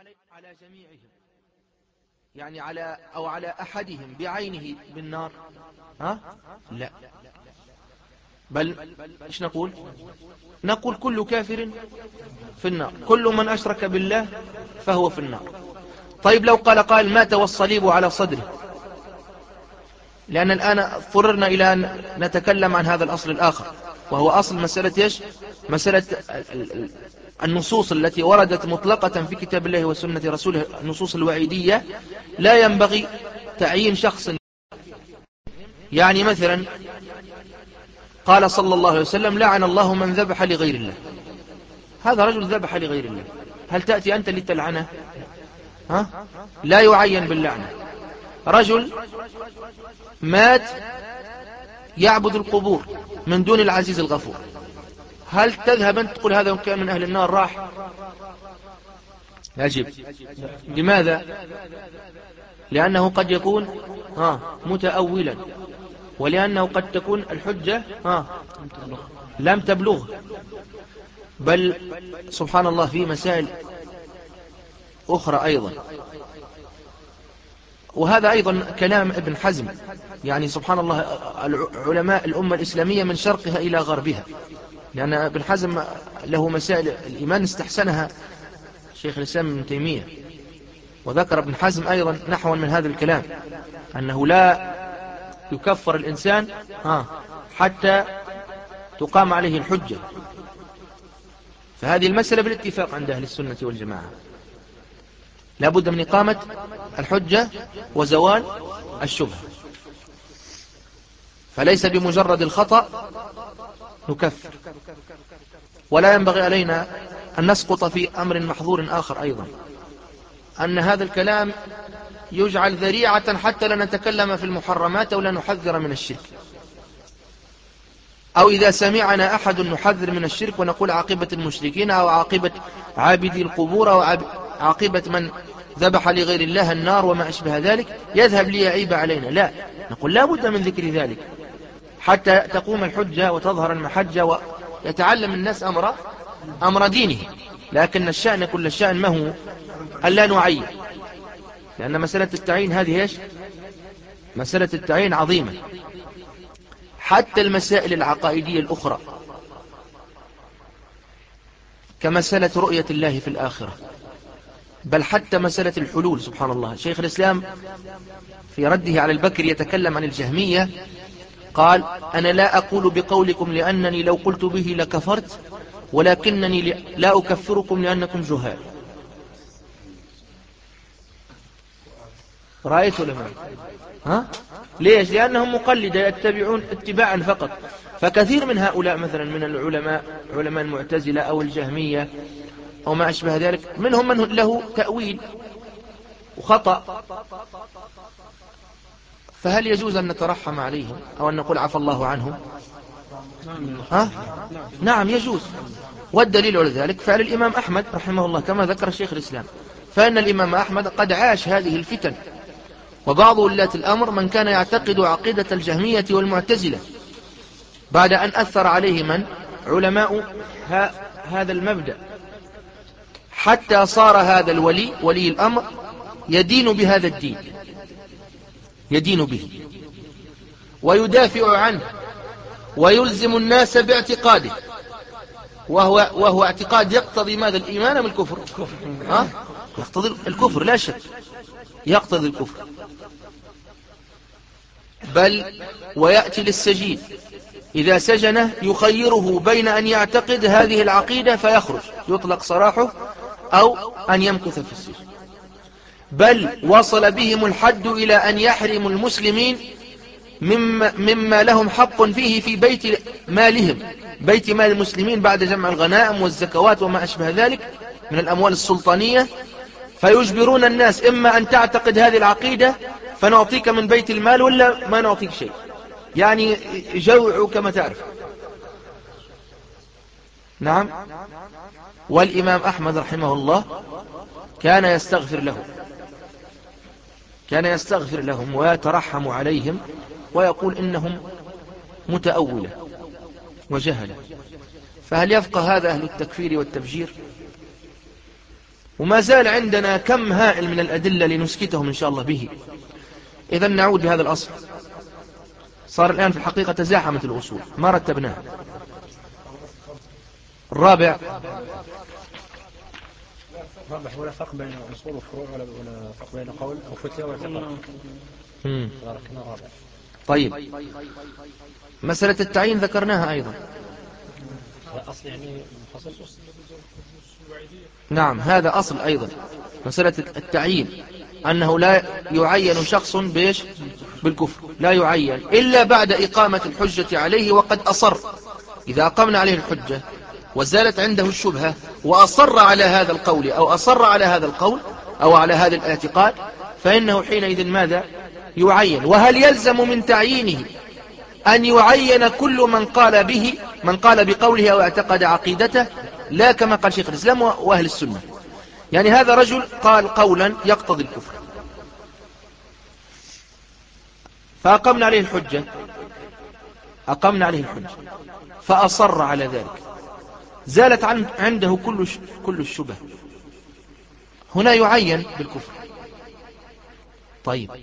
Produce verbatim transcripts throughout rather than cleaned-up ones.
على جميعهم، يعني على أو على أحدهم بعينه بالنار؟ ها؟ لا، بل إيش نقول؟ نقول كل كافر في النار، كل من أشرك بالله فهو في النار. طيب لو قال قال مات والصليب على صدره، لأن الآن اضطررنا إلى أن نتكلم عن هذا الأصل الآخر، وهو أصل مسألة إيش؟ مسألة النصوص التي وردت مطلقة في كتاب الله وسنة رسوله، النصوص الوعيدية، لا ينبغي تعيين شخص. يعني مثلا قال صلى الله عليه وسلم لعن الله من ذبح لغير الله، هذا رجل ذبح لغير الله، هل تأتي أنت لتلعنه؟ ها؟ لا يعين باللعنة. رجل مات يعبد القبور من دون العزيز الغفور، هل تذهب أن تقول هذا كان من أهل النار راح؟ يجب. لماذا؟ لأنه قد يكون ها متأولا، ولأنه قد تكون الحجة ها لم تبلغ. بل سبحان الله في مسائل أخرى أيضا، وهذا أيضا كلام ابن حزم، يعني سبحان الله علماء الأمة الإسلامية من شرقها إلى غربها، لأن ابن حزم له مسائل الإيمان استحسنها شيخ الإسلام ابن تيمية، وذكر ابن حزم أيضا نحو من هذا الكلام، أنه لا يكفر الإنسان ها حتى تقام عليه الحجة. فهذه المسألة بالاتفاق عند أهل السنة والجماعة، لا بد من إقامة الحجة وزوال الشبهة، فليس بمجرد الخطأ نكفر. ولا ينبغي علينا أن نسقط في أمر محظور آخر أيضا، أن هذا الكلام يجعل ذريعة حتى لا نتكلم في المحرمات أو لا نحذر من الشرك، أو إذا سمعنا أحد نحذر من الشرك ونقول عاقبة المشركين أو عاقبة عابدي القبور أو عاقبة من ذبح لغير الله النار وما أشبه ذلك، يذهب ليعيب علينا. لا، نقول لا بد من ذكر ذلك حتى تقوم الحجة وتظهر المحجة ويتعلم الناس أمر أمر دينه. لكن الشأن كل الشأن ما هو ألا نعين، لأن مسألة التعيين هذه إيش؟ مسألة التعيين عظيمة. حتى المسائل العقائدية الأخرى كمسألة رؤية الله في الآخرة، بل حتى مسألة الحلول، سبحان الله. شيخ الإسلام في رده على البكر يتكلم عن الجهمية، قال أنا لا أقول بقولكم لأنني لو قلت به لكفرت، ولكنني لا أكفركم لأنكم جهال. رأيت لما ها؟ ليش؟ لأنهم مقلدة يتبعون اتباعا فقط. فكثير من هؤلاء مثلا من العلماء، علماء المعتزلة أو الجهمية أو ما أشبه ذلك، منهم من له تأويل وخطأ، فهل يجوز أن نترحم عليهم أو أن نقول عفى الله عنهم؟ ها؟ نعم يجوز. والدليل على ذلك فعل الإمام أحمد رحمه الله كما ذكر الشيخ الإسلام، فإن الإمام أحمد قد عاش هذه الفتن، وبعض ولاة الأمر من كان يعتقد عقيدة الجهمية والمعتزلة بعد أن أثر عليه من علماء هذا المبدأ، حتى صار هذا الولي ولي الأمر يدين بهذا الدين، يدين به ويدافع عنه ويلزم الناس باعتقاده، وهو, وهو اعتقاد يقتضي ماذا؟ الإيمان من الكفر؟ ها؟ يقتضي الكفر لا شك، يقتضي الكفر. بل ويأتي للسجين إذا سجنه يخيره بين أن يعتقد هذه العقيدة فيخرج يطلق سراحه، أو أن يمكث في السجن. بل وصل بهم الحد إلى أن يحرم المسلمين مما, مما لهم حق فيه في بيت مالهم، بيت مال المسلمين بعد جمع الغنائم والزكوات وما أشبه ذلك من الأموال السلطانية، فيجبرون الناس إما أن تعتقد هذه العقيدة فنعطيك من بيت المال ولا ما نعطيك شيء، يعني جوع كما تعرف. نعم. والإمام أحمد رحمه الله كان يستغفر لهم، كان يستغفر لهم ويترحم عليهم ويقول إنهم متأولة وجهلة. فهل يفقه هذا أهل التكفير والتفجير؟ وما زال عندنا كم هائل من الأدلة لنسكتهم إن شاء الله به. إذا نعود بهذا الأصل. صار الآن في الحقيقة تزاحمت الأصول ما رتبناها. الرابع رابع ولا فرق بين أصول وفروع ولا ولا فرق بين قول أو فتيا واعتقاد. رابع. طيب مسألة التعيين ذكرناها أيضا. أصل يعني حصل. نعم هذا أصل أيضا. مسألة التعيين أنه لا يعين شخص بيش بالكفر، لا يعين إلا بعد إقامة الحجة عليه وقد أصر. إذا أقمنا عليه الحجة وزالت عنده الشبهة وأصر على هذا القول أو أصر على هذا القول أو على هذا الاعتقاد فإنه حينئذ ماذا يعين. وهل يلزم من تعيينه أن يعين كل من قال به من قال بقوله أو اعتقد عقيدته؟ لا، كما قال شيخ الإسلام وأهل السنة. يعني هذا رجل قال قولا يقتضي الكفر فأقمنا عليه الحجة أقمنا عليه الحجة فأصر على ذلك، زالت عنده كل كل الشبه، هنا يعين بالكفر. طيب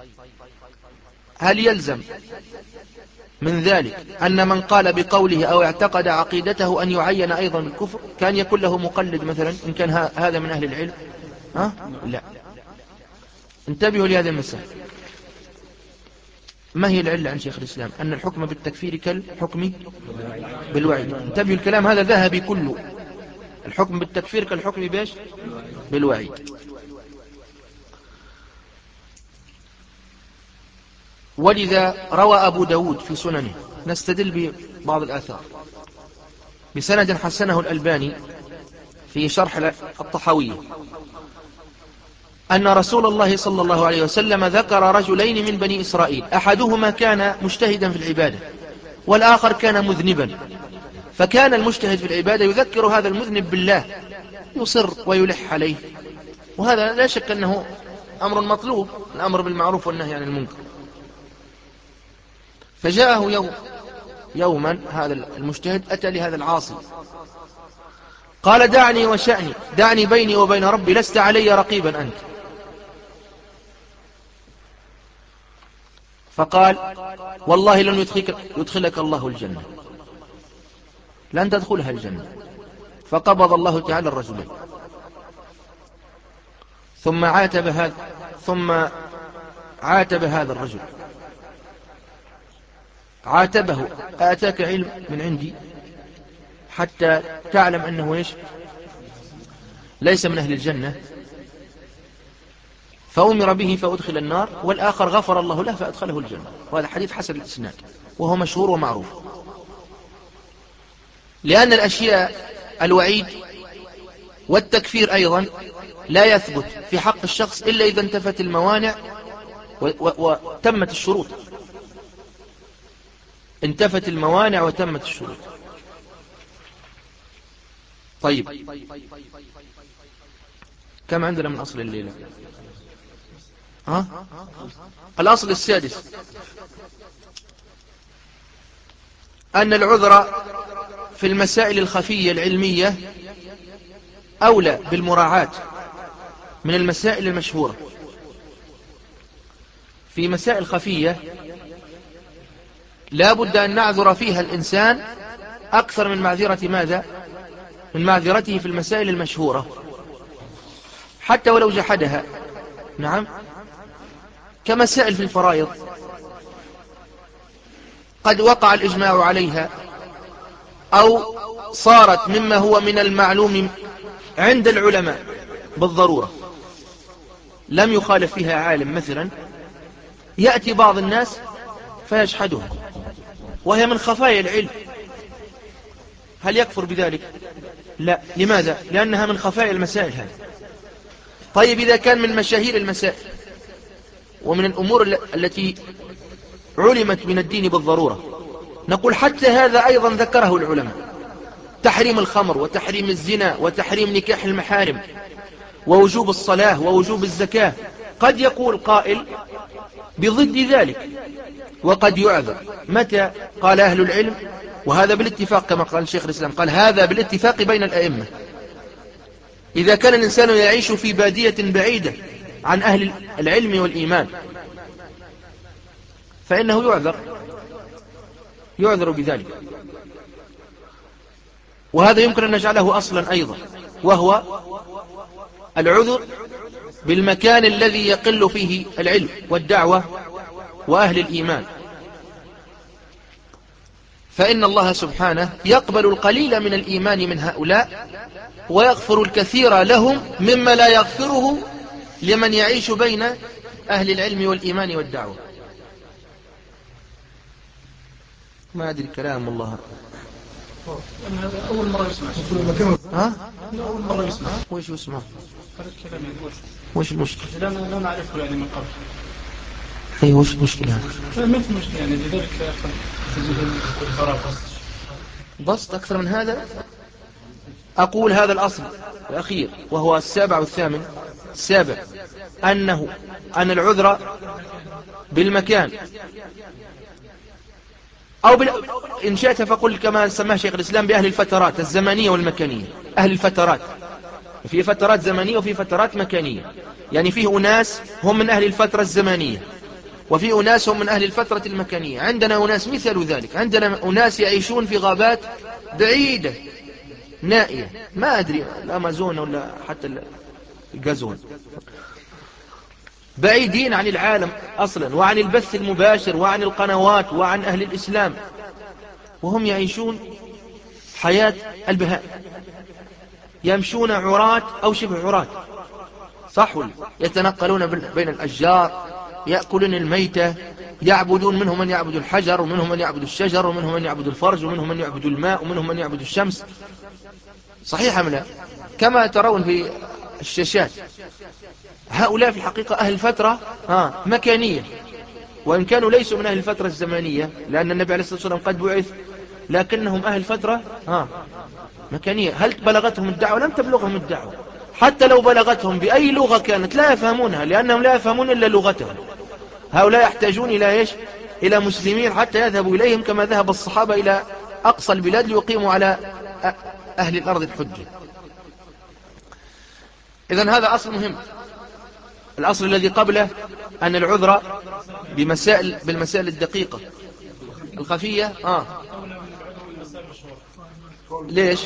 هل يلزم من ذلك أن من قال بقوله أو اعتقد عقيدته أن يعين أيضا بالكفر؟ كان يكون له مقلد مثلا إن كان هذا من أهل العلم؟ ها؟ لا. انتبهوا لهذه المسألة. ما هي العلة عن شيخ الإسلام؟ أن الحكم بالتكفير كالحكم بالوعيد. انتبهوا الكلام هذا ذهبي كله. الحكم بالتكفير كالحكم بيش بالوعيد. ولذا روى أبو داود في سننه، نستدل ببعض الآثار بسند حسنه الألباني في شرح الطحاوية، أن رسول الله صلى الله عليه وسلم ذكر رجلين من بني إسرائيل، أحدهما كان مجتهدا في العبادة والآخر كان مذنبا، فكان المجتهد في العبادة يذكر هذا المذنب بالله يصر ويلح عليه، وهذا لا شك أنه أمر مطلوب، الأمر بالمعروف والنهي عن المنكر. فجاءه يوم يوما هذا المجتهد أتى لهذا العاصي قال دعني وشأني، دعني بيني وبين ربي، لست علي رقيبا أنت. فقال والله لن يدخلك, يدخلك الله الجنة، لن تدخلها الجنة. فقبض الله تعالى الرجلين ثم عاتب هذا ثم عاتب هذا الرجل، عاتبه آتاك علم من عندي حتى تعلم أنه إيش ليس من أهل الجنة؟ فأمر به فأدخل النار، والآخر غفر الله له فأدخله الجنة. وهذا حديث حسن الإسناد وهو مشهور ومعروف. لأن الأشياء الوعيد والتكفير أيضا لا يثبت في حق الشخص إلا إذا انتفت الموانع وتمت الشروط. انتفت الموانع وتمت الشروط. طيب كم عندنا من أصل الليلة؟ ها؟ الأصل السادس أن العذر في المسائل الخفية العلمية أولى بالمراعاة من المسائل المشهورة. في مسائل خفية لا بد أن نعذر فيها الإنسان أكثر من معذرة ماذا؟ من معذرته في المسائل المشهورة حتى ولو جحدها. نعم، كمسائل في الفرائض قد وقع الإجماع عليها أو صارت مما هو من المعلوم عند العلماء بالضرورة، لم يخالف فيها عالم مثلا، يأتي بعض الناس فيجحدها وهي من خفايا العلم. هل يكفر بذلك؟ لا. لماذا؟ لأنها من خفايا المسائل هذه. طيب إذا كان من مشاهير المسائل ومن الأمور التي علمت من الدين بالضرورة، نقول حتى هذا أيضا ذكره العلماء، تحريم الخمر وتحريم الزنا وتحريم نكاح المحارم ووجوب الصلاة ووجوب الزكاة. قد يقول قائل بضد ذلك وقد يعذر. متى؟ قال أهل العلم، وهذا بالاتفاق كما قال شيخ الإسلام، قال هذا بالاتفاق بين الأئمة، إذا كان الإنسان يعيش في بادية بعيدة عن أهل العلم والإيمان فإنه يعذر يعذر بذلك. وهذا يمكن أن نجعله أصلا أيضا، وهو العذر بالمكان الذي يقل فيه العلم والدعوة وأهل الإيمان، فإن الله سبحانه يقبل القليل من الإيمان من هؤلاء ويغفر الكثير لهم مما لا يغفره لمن يعيش بين أهل العلم والإيمان والدعوة. ما أدري كلام الله. أول مرة يسمع. ها؟ أول مرة يسمع. وإيش يسمع؟ هذا الكلام يقول. وإيش المشكلة؟ لا لا نعرفه يعني من قبل. أي وإيش المشكلة؟ ما في مشكلة يعني لذلك بسط أكثر من هذا. أقول هذا الأصل الأخير وهو السابع والثامن. السابع أنه أن العذر بالمكان أو بال... إن شئت فقل كما سماه شيخ الإسلام بأهل الفترات الزمنية والمكانية. أهل الفترات في فترات زمنية وفي فترات مكانية، يعني فيه أناس هم من أهل الفترة الزمنية وفي أناس هم من أهل الفترة المكانية. عندنا أناس مثل ذلك، عندنا أناس يعيشون في غابات بعيدة نائية، ما أدري الأمازون ولا حتى الغازون، بعيدين عن العالم أصلا وعن البث المباشر وعن القنوات وعن أهل الإسلام، وهم يعيشون حياة البهائم، يمشون عراة أو شبه عراة، صح؟ يتنقلون بين الأشجار، يأكلون الميتة، يعبدون، منهم من يعبد الحجر ومنهم من يعبد الشجر ومنهم من يعبد الفرج ومنهم من يعبد الماء ومنهم من يعبد الشمس. صحيح أم لا؟ كما ترون في الشاشات. هؤلاء في الحقيقة أهل فترة ها مكانية، وإن كانوا ليسوا من أهل الفترة الزمانية لأن النبي عليه الصلاة والسلام قد بعث، لكنهم أهل فترة ها مكانية. هل بلغتهم الدعوة؟ لم تبلغهم الدعوة، حتى لو بلغتهم بأي لغة كانت لا يفهمونها، لأنهم لا يفهمون إلا لغتهم. هؤلاء يحتاجون إلى إيش؟ إلى مسلمين حتى يذهبوا إليهم، كما ذهب الصحابة إلى أقصى البلاد ليقيموا على أهل الأرض الحجة. إذن هذا أصل مهم. الأصل الذي قبله أن العذر بمسائل بالمسائل الدقيقة الخفية. آه. ليش؟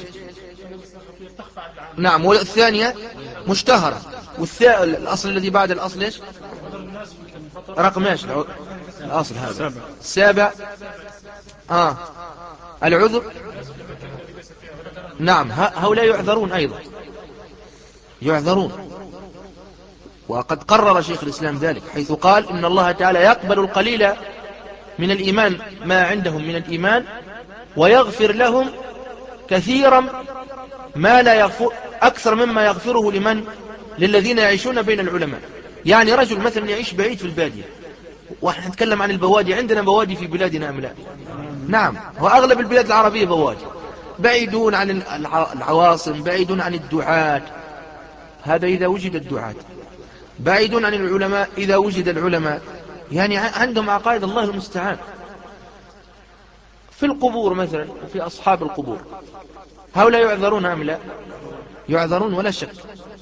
نعم. والثانية مشتهرة. والأصل الذي بعد الأصل ليش؟ رقم ايش الأصل هذا؟ السابع. آه. العذر. نعم. هؤلاء يعذرون أيضا، يعذرون. وقد قرر شيخ الإسلام ذلك حيث قال إن الله تعالى يقبل القليل من الإيمان ما عندهم من الإيمان ويغفر لهم كثيرا ما لا يغفر أكثر مما يغفره لمن للذين يعيشون بين العلماء. يعني رجل مثلا يعيش بعيد في البادية، ونحن نتكلم عن البوادي، عندنا بوادي في بلادنا أم لا؟ نعم. وأغلب البلاد العربية بوادي، بعيدون عن العواصم، بعيدون عن الدعاة، هذا إذا وجد الدعاة، بعيدون عن العلماء إذا وجد العلماء، يعني عندهم عقائد الله المستعان. في القبور مثلا وفي أصحاب القبور، هؤلاء يعذرون أم لا؟ يعذرون ولا شك.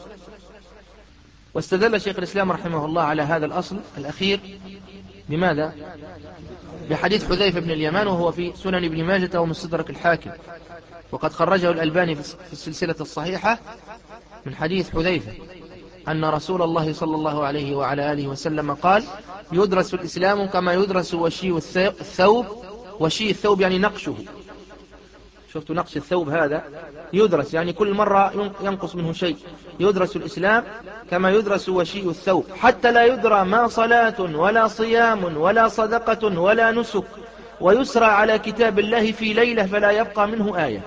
واستدل شيخ الإسلام رحمه الله على هذا الأصل الأخير بماذا؟ بحديث حذيفة بن اليمان، وهو في سنن ابن ماجة ومستدرك الحاكم، وقد خرجه الألباني في السلسلة الصحيحة من حديث حذيفة أن رسول الله صلى الله عليه وعلى آله وسلم قال: يدرس الإسلام كما يدرس وشي الثوب. وشي الثوب يعني نقشه، شفتوا نقش الثوب هذا يدرس، يعني كل مرة ينقص منه شيء. يدرس الإسلام كما يدرس وشي الثوب، حتى لا يدرى ما صلاة ولا صيام ولا صدقة ولا نسك، ويسرى على كتاب الله في ليلة فلا يبقى منه آية،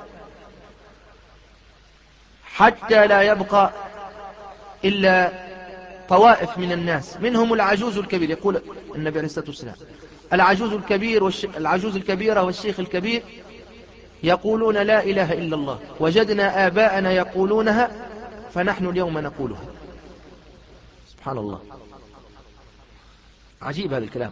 حتى لا يبقى إلا طوائف من الناس، منهم العجوز الكبير. يقول النبي عليه الصلاة والسلام: العجوز الكبير والش... العجوز الكبيرة والشيخ الكبير يقولون لا إله إلا الله، وجدنا آباءنا يقولونها فنحن اليوم نقولها. سبحان الله، عجيب هذا الكلام.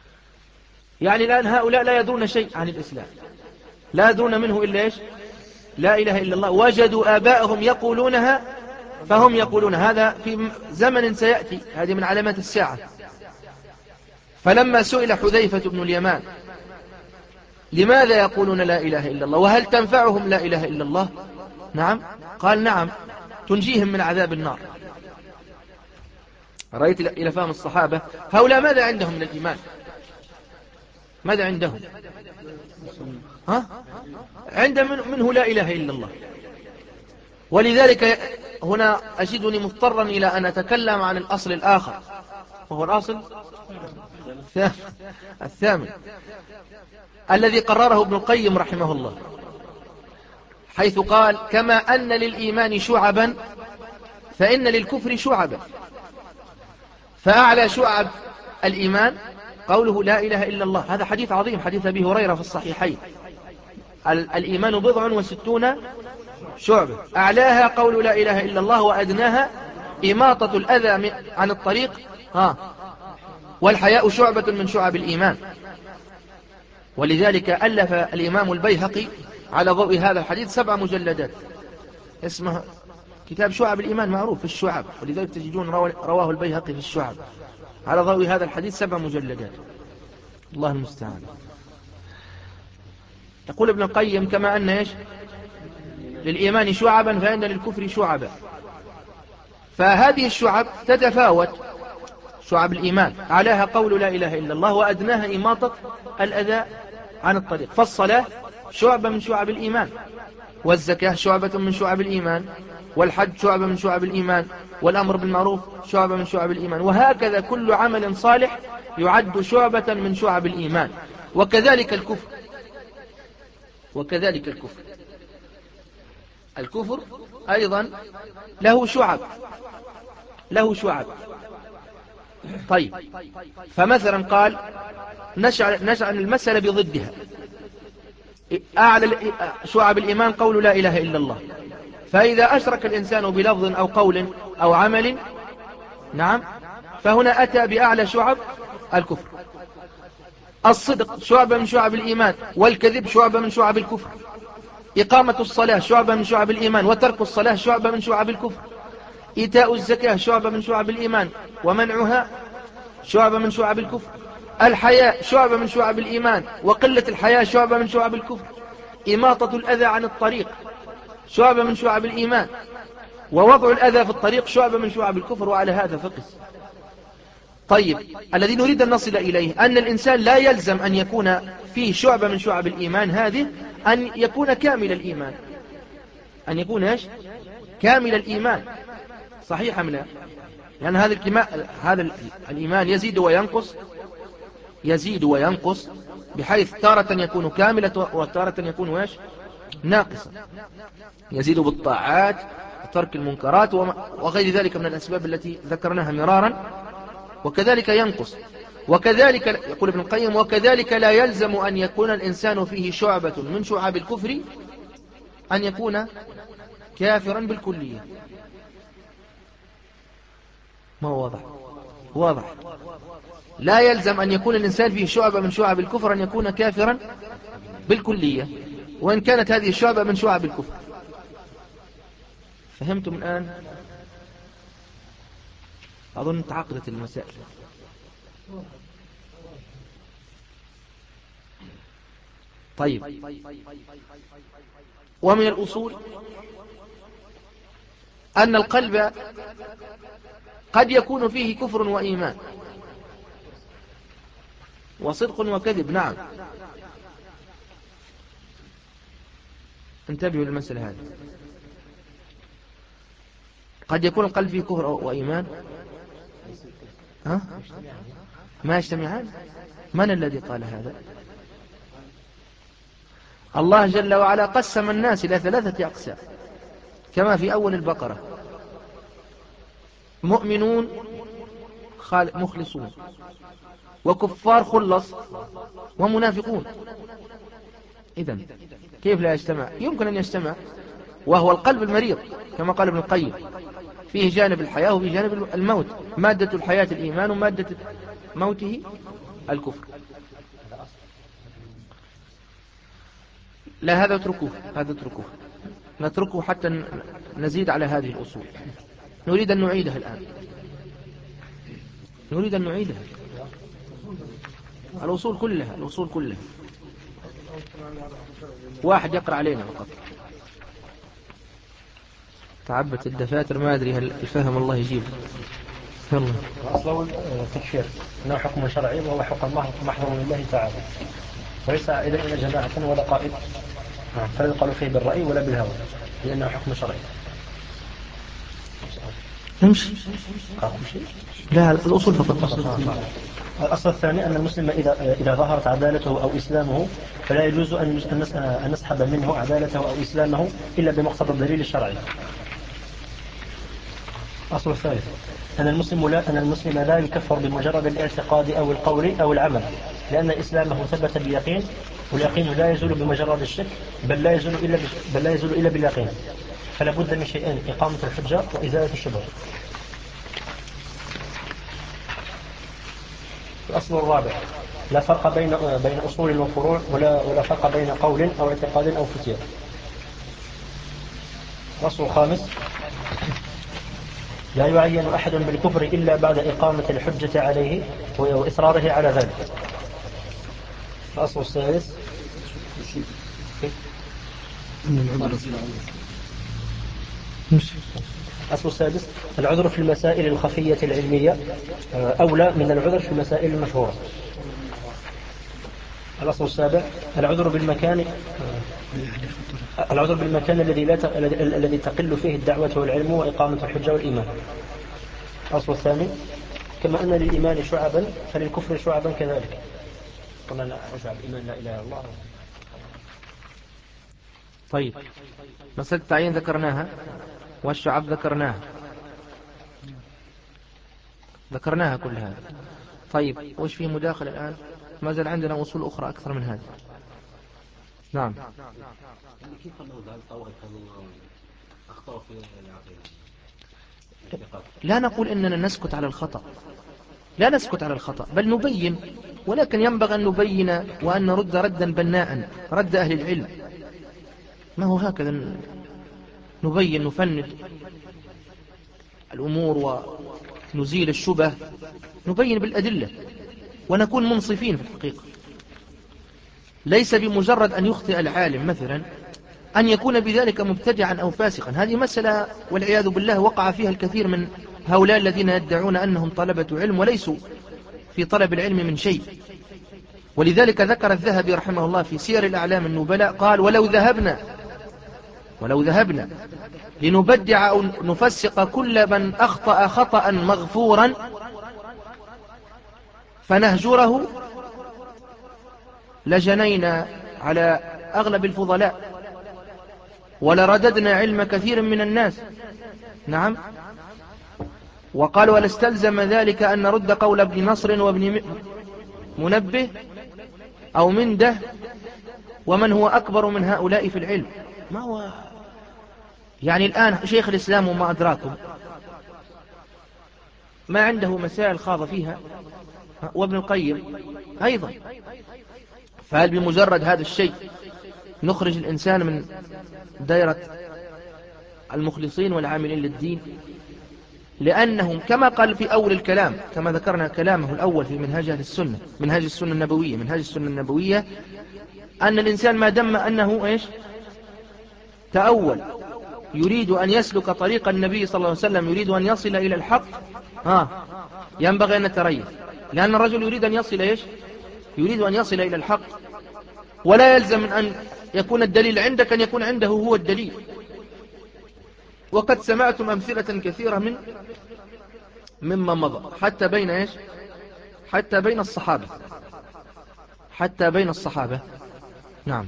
يعني الآن هؤلاء لا يدرون شيء عن الإسلام، لا يدرون منه إلا إيش؟ لا إله إلا الله وجدوا آباءهم يقولونها فهم يقولون. هذا في زمن سيأتي، هذه من علامات الساعة. فلما سئل حذيفة بن اليمان لماذا يقولون لا إله إلا الله وهل تنفعهم لا إله إلا الله؟ نعم، قال نعم، تنجيهم من عذاب النار. رأيت إلى فهم الصحابة هؤلاء ماذا عندهم من الإيمان؟ ماذا عندهم؟ ها؟ عند من منه لا إله إلا الله. ولذلك هنا أجدني مضطرا إلى أن أتكلم عن الأصل الآخر، وهو الأصل الثامن الذي قرره ابن القيم رحمه الله، حيث قال كما أن للإيمان شعبا فإن للكفر شعبا، فأعلى شعب الإيمان قوله لا إله إلا الله. هذا حديث عظيم، حديث أبي هريرة في الصحيحين، الإيمان بضع وستون شعبة، أعلاها قول لا إله إلا الله وأدناها إماطة الأذى عن الطريق ها والحياء شعبة من شعب الإيمان. ولذلك ألف الإمام البيهقي على ضوء هذا الحديث سبع مجلدات، اسمه كتاب شعب الإيمان، معروف في الشعب، ولذلك تجدون رواه البيهقي في الشعب على ضوء هذا الحديث سبع مجلدات. الله المستعان. يقول ابن القيم كما أن إيش للإيمان شعبا فإن للكفر شعبا، فهذه الشعب تتفاوت. شعب الإيمان أعلاها قول لا إله إلا الله وأدناها إماطة الأذى عن الطريق. فالصلاة شعبة من شعب الإيمان، والزكاة شعبة من شعب الإيمان، والحج شعبة من شعب الإيمان، والأمر بالمعروف شعبة من شعب الإيمان، وهكذا كل عمل صالح يعد شعبة من شعب الإيمان. وكذلك الكفر، وكذلك الكفر الكفر أيضا له شعب، له شعب. طيب، فمثلا قال نجعل المسألة بضدها. أعلى شعب الإيمان قول لا إله إلا الله، فإذا أشرك الإنسان بلفظ أو قول أو عمل نعم فهنا أتى بأعلى شعب الكفر. الصدق شعبة من شعب الإيمان، والكذب شعبة من شعب الكفر. إقامة الصلاة شعبة من شعب الإيمان، وترك الصلاة شعبة من شعب الكفر. إيتاء الزكاة شعبة من شعب الإيمان، ومنعها شعبة من شعب الكفر. الحياء شعبة من شعب الإيمان، وقلة الحياء شعبة من شعب الكفر. إماطة الأذى عن الطريق شعبة من شعب الإيمان، ووضع الأذى في الطريق شعبة من شعب الكفر. وعلى هذا فقس. طيب، الذي نريد أن نصل إليه أن الإنسان لا يلزم أن يكون فيه شعبة من شعب الإيمان هذه أن يكون كامل الإيمان، أن يكون إيش كامل الإيمان. صحيح أم لا؟ لأن هذا الإيمان هذا الإيمان يزيد وينقص، يزيد وينقص، بحيث تارة يكون كاملة وتارة يكون إيش ناقصا. يزيد بالطاعات وترك المنكرات وغير ذلك من الأسباب التي ذكرناها مرارا، وكذلك ينقص. وكذلك يقول ابن القيم وكذلك لا يلزم أن يكون الإنسان فيه شعبة من شعب الكفر أن يكون كافرا بالكلية. ما هو واضح؟ واضح. لا يلزم أن يكون الإنسان فيه شعبة من شعب الكفر أن يكون كافرا بالكلية، وإن كانت هذه الشعبة من شعب الكفر. فهمتم الآن؟ أظن تعقدت المسائل. طيب، ومن الأصول أن القلب قد يكون فيه كفر وإيمان وصدق وكذب. نعم، انتبهوا للمسألة هذه. قد يكون القلب فيه كفر وإيمان ها؟ ما يجتمعان. من الذي قال هذا؟ الله جل وعلا قسم الناس إلى ثلاثة أقسام كما في أول البقرة: مؤمنون مخلصون، وكفار خلص، ومنافقون. إذن كيف لا يجتمع؟ يمكن أن يجتمع، وهو القلب المريض كما قال ابن القيم، فيه جانب الحياة وفيه جانب الموت. مادة الحياة الإيمان ومادة موته الكفر. لا، هذا اتركوه، هذا اتركوه. نتركه حتى نزيد على هذه الأصول. نريد أن نعيدها الآن، نريد أن نعيدها الأصول كلها، الأصول كلها. واحد يقرأ علينا فقط. تعبت الدفاتر، ما أدري هل الفهم الله يجيب. يلا. أصله التكفير أنه حكم شرعي وهو حكم محضر من الله تعالى، وليس إذا إلى جماعة ولا قائد، فلا يقال فيه بالرأي ولا بالهوى، لأنه حكم شرعي. نمشي. لا، الأصول فقط. الأصل الثاني أن المسلم إذا إذا ظهرت عدالته أو إسلامه فلا يجوز أن نسحب منه عدالته أو إسلامه إلا بمقتضى الدليل الشرعي. الأصل الثالث أن المسلم لا أن المسلم لا يكفر بمجرد الاعتقاد أو القول أو العمل، لأن إسلامه ثبت باليقين، واليقين لا يزول بمجرد الشك، بل لا يزول إلا بل لا يزول إلا باليقين. فلا بد من شيئين: إقامة الحجة وإزالة الشبهة. الأصل الرابع: لا فرق بين بين أصول وفروع، ولا ولا فرق بين قول أو اعتقاد أو فتية. الأصل الخامس: لا يعين أحد بالكفر إلا بعد إقامة الحجة عليه وإصراره على ذلك. الأصل السادس: الأصل السادس: العذر في المسائل الخفية العلمية أولى من العذر في المسائل المشهورة. الأصل السابع: العذر بالمكان العذر بالمكان الذي لا ت... الذي تقل فيه الدعوة والعلم وإقامة الحجة والإيمان. الأصل الثاني: كما أن للإيمان شعبا فللكفر شعبا كذلك. قلنا شعب الإيمان لا إله إلا الله. طيب، مسألة التعيين ذكرناها، والشعب ذكرناها ذكرناها كل هذا. طيب، وش فيه مداخل الآن؟ ما زال عندنا أصول أخرى أكثر من هذه. نعم. كيف أنه ذهب طوائف أخطأوا في العقيدة؟ لا نقول إننا نسكت على الخطأ، لا نسكت على الخطأ، بل نبين، ولكن ينبغي أن نبين وأن نرد ردا بناء، رد أهل العلم. ما هو هكذا نبين، نفند الأمور ونزيل الشبه، نبين بالأدلة ونكون منصفين في الحقيقة. ليس بمجرد أن يخطئ العالم مثلا أن يكون بذلك مبتدعا أو فاسقا. هذه مسألة والعياذ بالله وقع فيها الكثير من هؤلاء الذين يدعون أنهم طلبة علم وليسوا في طلب العلم من شيء. ولذلك ذكر الذهبي رحمه الله في سير الأعلام النبلاء قال: ولو ذهبنا ولو ذهبنا لنبدع أو نفسق كل من أخطأ خطأ مغفورا فنهجره لجنينا على أغلب الفضلاء ولرددنا علم كثير من الناس. نعم. وقال: ولاستلزم ذلك أن نرد قول ابن نصر وابن منبه أو منده ومن هو أكبر من هؤلاء في العلم. ما هو يعني الآن شيخ الإسلام وما أدراكم ما عنده مسائل خاض فيها، وابن القيم أيضا. فهل بمجرد هذا الشيء نخرج الإنسان من دائرة المخلصين والعاملين للدين؟ لأنهم كما قال في أول الكلام، كما ذكرنا كلامه الأول في منهاج أهل السنة، منهاج السنة النبوية منهاج السنة النبوية أن الإنسان ما دم أنه إيش تأول، يريد أن يسلك طريق النبي صلى الله عليه وسلم، يريد أن يصل إلى الحق، ها ينبغي أن نتريث، لأن الرجل يريد أن يصل إيش يريد أن يصل إلى الحق، ولا يلزم من أن يكون الدليل عندك أن يكون عنده هو الدليل. وقد سمعتم أمثلة كثيرة من مما مضى، حتى بين إيش حتى بين الصحابة حتى بين الصحابة نعم.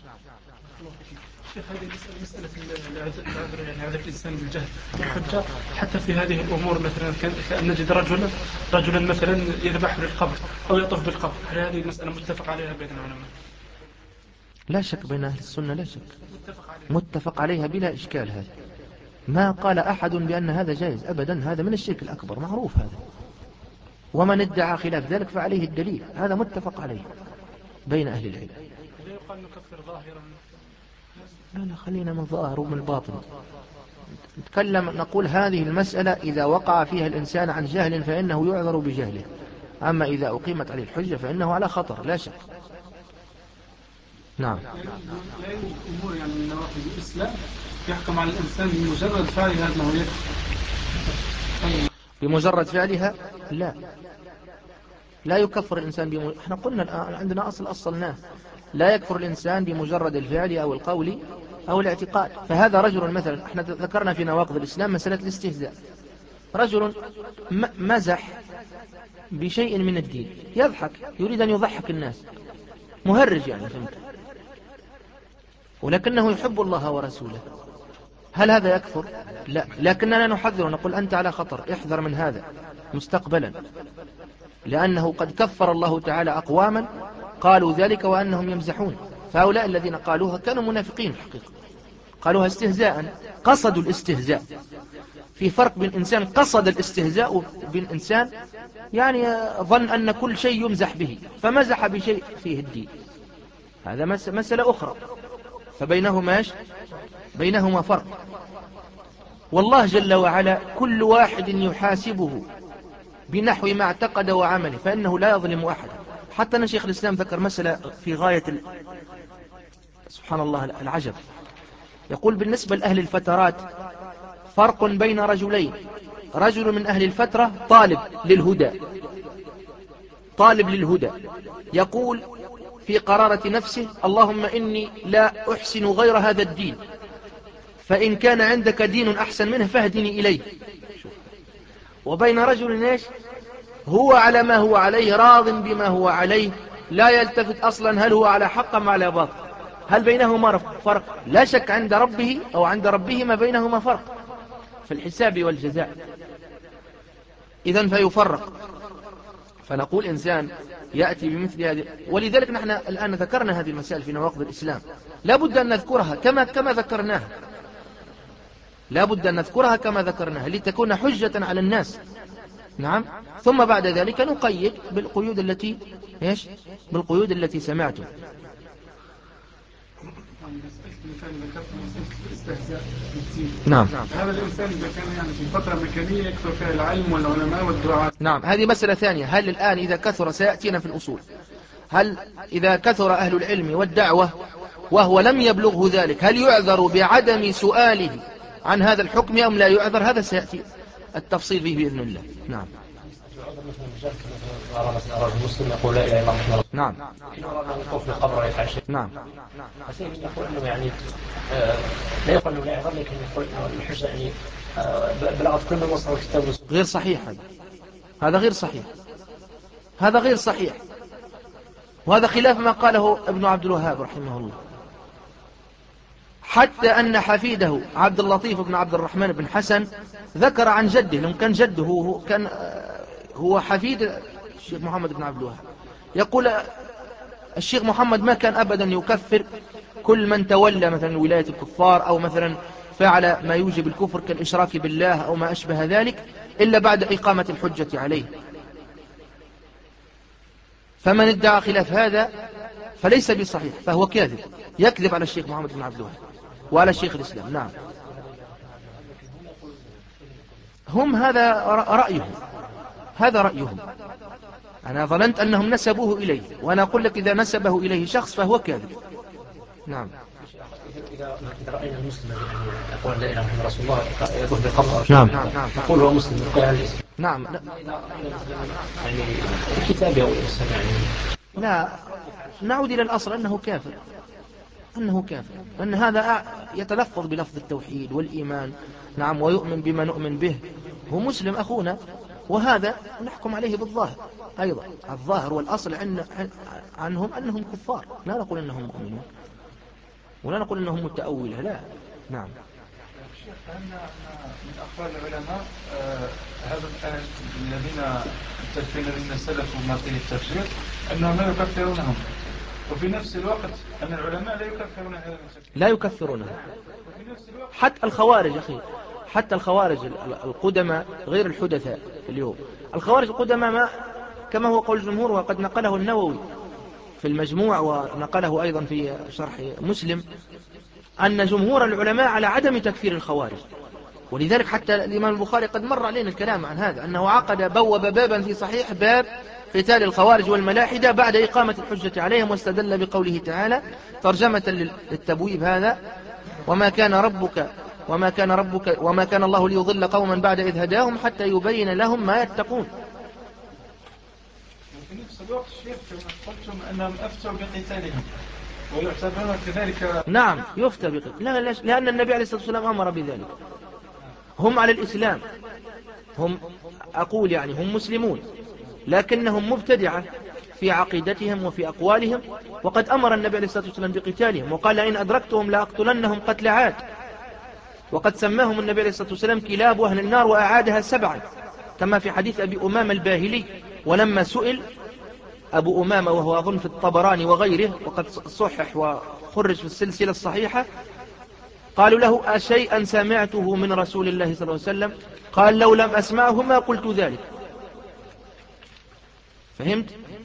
شيخ، هذه مسألة العذر، يعني عذر الإنسان بالجهل الحجة حتى في هذه الأمور، مثلا كأن نجد رجلا رجلا مثلا يذبح للقبر أو يطوف بالقبر، هل هذه المسألة متفق عليها بين العلماء؟ لا شك بين أهل السنة، لا شك متفق عليها بلا إشكال. هذا ما قال أحد بأن هذا جائز أبدا، هذا من الشرك الأكبر، معروف هذا. ومن ادعى خلاف ذلك فعليه الدليل، هذا متفق عليه بين أهل العلم. لا يقال نكفر ظاهرا لا لا خلينا من ظاهر ومن باطن. نتكلم نقول هذه المسألة إذا وقع فيها الإنسان عن جهل فإنه يعذر بجهله، أما إذا أقيمت عليه الحجة فإنه على خطر لا شك. نعم. لا يوجد أمور يعني من نواقض الإسلام يحكم على الإنسان بمجرد فعلها أنه يكفر. بمجرد فعلها لا لا يكفر الإنسان بم... احنا قلنا الآن عندنا أصل أصلناه، لا يكفر الإنسان بمجرد الفعل أو القول أو الاعتقاد. فهذا رجل مثلا، احنا ذكرنا في نواقض الإسلام مسألة الاستهزاء، رجل م... مزح بشيء من الدين، يضحك يريد أن يضحك الناس، مهرج يعني فهمت، ولكنه يحب الله ورسوله، هل هذا يكفر؟ لا، لكننا نحذر نقول أنت على خطر، احذر من هذا مستقبلا، لأنه قد كفر الله تعالى أقواما قالوا ذلك وأنهم يمزحون، فهؤلاء الذين قالوها كانوا منافقين الحقيقة، قالوها استهزاء، قصدوا الاستهزاء. في فرق بين إنسان قصد الاستهزاء وبين إنسان يعني ظن أن كل شيء يمزح به فمزح بشيء فيه الدين، هذا مسألة أخرى، فبينهما بينهما فرق. والله جل وعلا كل واحد يحاسبه بنحو ما اعتقد وعمله، فإنه لا يظلم أحد. حتى أن شيخ الإسلام ذكر مسألة في غاية ال... سبحان الله العجب، يقول بالنسبة لأهل الفترات فرق بين رجلين، رجل من أهل الفترة طالب للهدى، طالب للهدى يقول في قرارة نفسه اللهم إني لا أحسن غير هذا الدين، فإن كان عندك دين أحسن منه فاهدني إليه. وبين رجل إيش هو على ما هو عليه راض بما هو عليه، لا يلتفت أصلا هل هو على حق أم على باطل، هل بينهما فرق؟ لا شك عند ربه أو عند ربهما بينهما فرق في الحساب والجزاء، إذن فيفرق. فنقول إنسان يأتي بمثل هذه، ولذلك نحن الآن ذكرنا هذه المسائل في نواقض الإسلام، لا بد أن نذكرها كما كما ذكرناها، لا بد أن نذكرها كما ذكرناها لتكون حجة على الناس. نعم، ثم بعد ذلك نقيد بالقيود التي ايش بالقيود التي سمعتم. نعم. هذا الإنسان إذا كان يعني في فترة مكانية يكثر فيها العلم والعلماء والدعاء. نعم، هذه مسألة ثانية. هل الآن إذا كثر، سيأتينا في الأصول، هل إذا كثر أهل العلم والدعوة وهو لم يبلغه ذلك هل يعذر بعدم سؤاله عن هذا الحكم أم لا يعذر؟ هذا سيأتي التفصيل به بإذن الله. نعم. المسلم يقول لا إله إلا الله. نعم. الوقوف في القبر يفعل شيء. نعم. فسيدي يقول أنه يعني لا يقول أنه لا يعذر، لكن يقول أنه الحجة يعني بلغت كل من وصل الكتاب والسنة. غير صحيح هذا، هذا غير صحيح، هذا غير صحيح، وهذا خلاف ما قاله ابن عبد الوهاب رحمه الله. حتى أن حفيده عبد اللطيف بن عبد الرحمن بن حسن ذكر عن جده، لأنه كان جده هو كان هو حفيد الشيخ محمد بن عبد الوهاب، يقول الشيخ محمد ما كان أبدا يكفر كل من تولى مثلا ولاية الكفار أو مثلا فعل ما يوجب الكفر كالإشراك بالله أو ما أشبه ذلك إلا بعد إقامة الحجة عليه. فمن ادعى خلاف هذا فليس بصحيح، فهو كاذب، يكذب على الشيخ محمد بن عبد الوهاب وعلى شيخ الإسلام. نعم، هم هذا رأيهم، هذا رأيهم. أنا ظننت أنهم نسبوه إليه، وأنا أقول لك إذا نسبه إليه شخص فهو كاذب. نعم. إذا رأينا المسلم يقول لا إله إلا رسول الله يقول بالقبر، نعم، يقول هو مسلم يقول هذا الاسم. نعم. يعني الكتاب أو الإسلام يعني لا، نعود إلى الأصل أنه كافر، أنه كافر، أن هذا يتلفظ بلفظ التوحيد والإيمان، نعم، ويؤمن بما نؤمن به، هو مسلم أخونا، وهذا نحكم عليه بالظاهر أيضا، الظاهر والأصل عن عنهم أنهم كفار، لا نقول أنهم مؤمنون ولا نقول أنهم متأولة، لا. نعم. من أقوال العلماء هذا الذين الذين سلفوا ما فيه التفجير أنهم لا يكفرونهم، وفي نفس الوقت أن العلماء لا يكفرون هذا المسلم، لا يكفرونه. حتى الخوارج أخي، حتى الخوارج القدماء غير الحدثاء اليوم، الخوارج القدماء ما كما هو قول الجمهور وقد نقله النووي في المجموع ونقله أيضا في شرح مسلم أن جمهور العلماء على عدم تكفير الخوارج، ولذلك حتى الإمام البخاري قد مر علينا الكلام عن هذا، أنه عقد بوب بابا في صحيح باب قتال الخوارج والملاحدة بعد إقامة الحجة عليهم، واستدل بقوله تعالى ترجمة للتبويب هذا: وما كان ربك وما كان ربك وما كان الله ليضل قوما بعد إذ هداهم حتى يبين لهم ما يتقون. وفي نفس الوقت شيخ قلتم أنهم أفتوا بقتالهم ويعتبرون كذلك. نعم يفتى بقتال، لا لا لأن النبي عليه الصلاة والسلام أمر بذلك. هم على الإسلام، هم أقول يعني هم مسلمون لكنهم مبتدعة في عقيدتهم وفي أقوالهم، وقد أمر النبي عليه الصلاة والسلام بقتالهم وقال لئن أدركتهم لأقتلنهم قتل عاد، وقد سماهم النبي عليه الصلاة والسلام كلاب أهل النار وأعادها سبعا كما في حديث أبي أمامة الباهلي. ولما سئل أبو أمامة وهو أظن في الطبراني وغيره وقد صحح وخرج في السلسلة الصحيحة، قالوا له أشيئا سمعته من رسول الله صلى الله عليه وسلم؟ قال لو لم أسمعه ما قلت ذلك. فهمت؟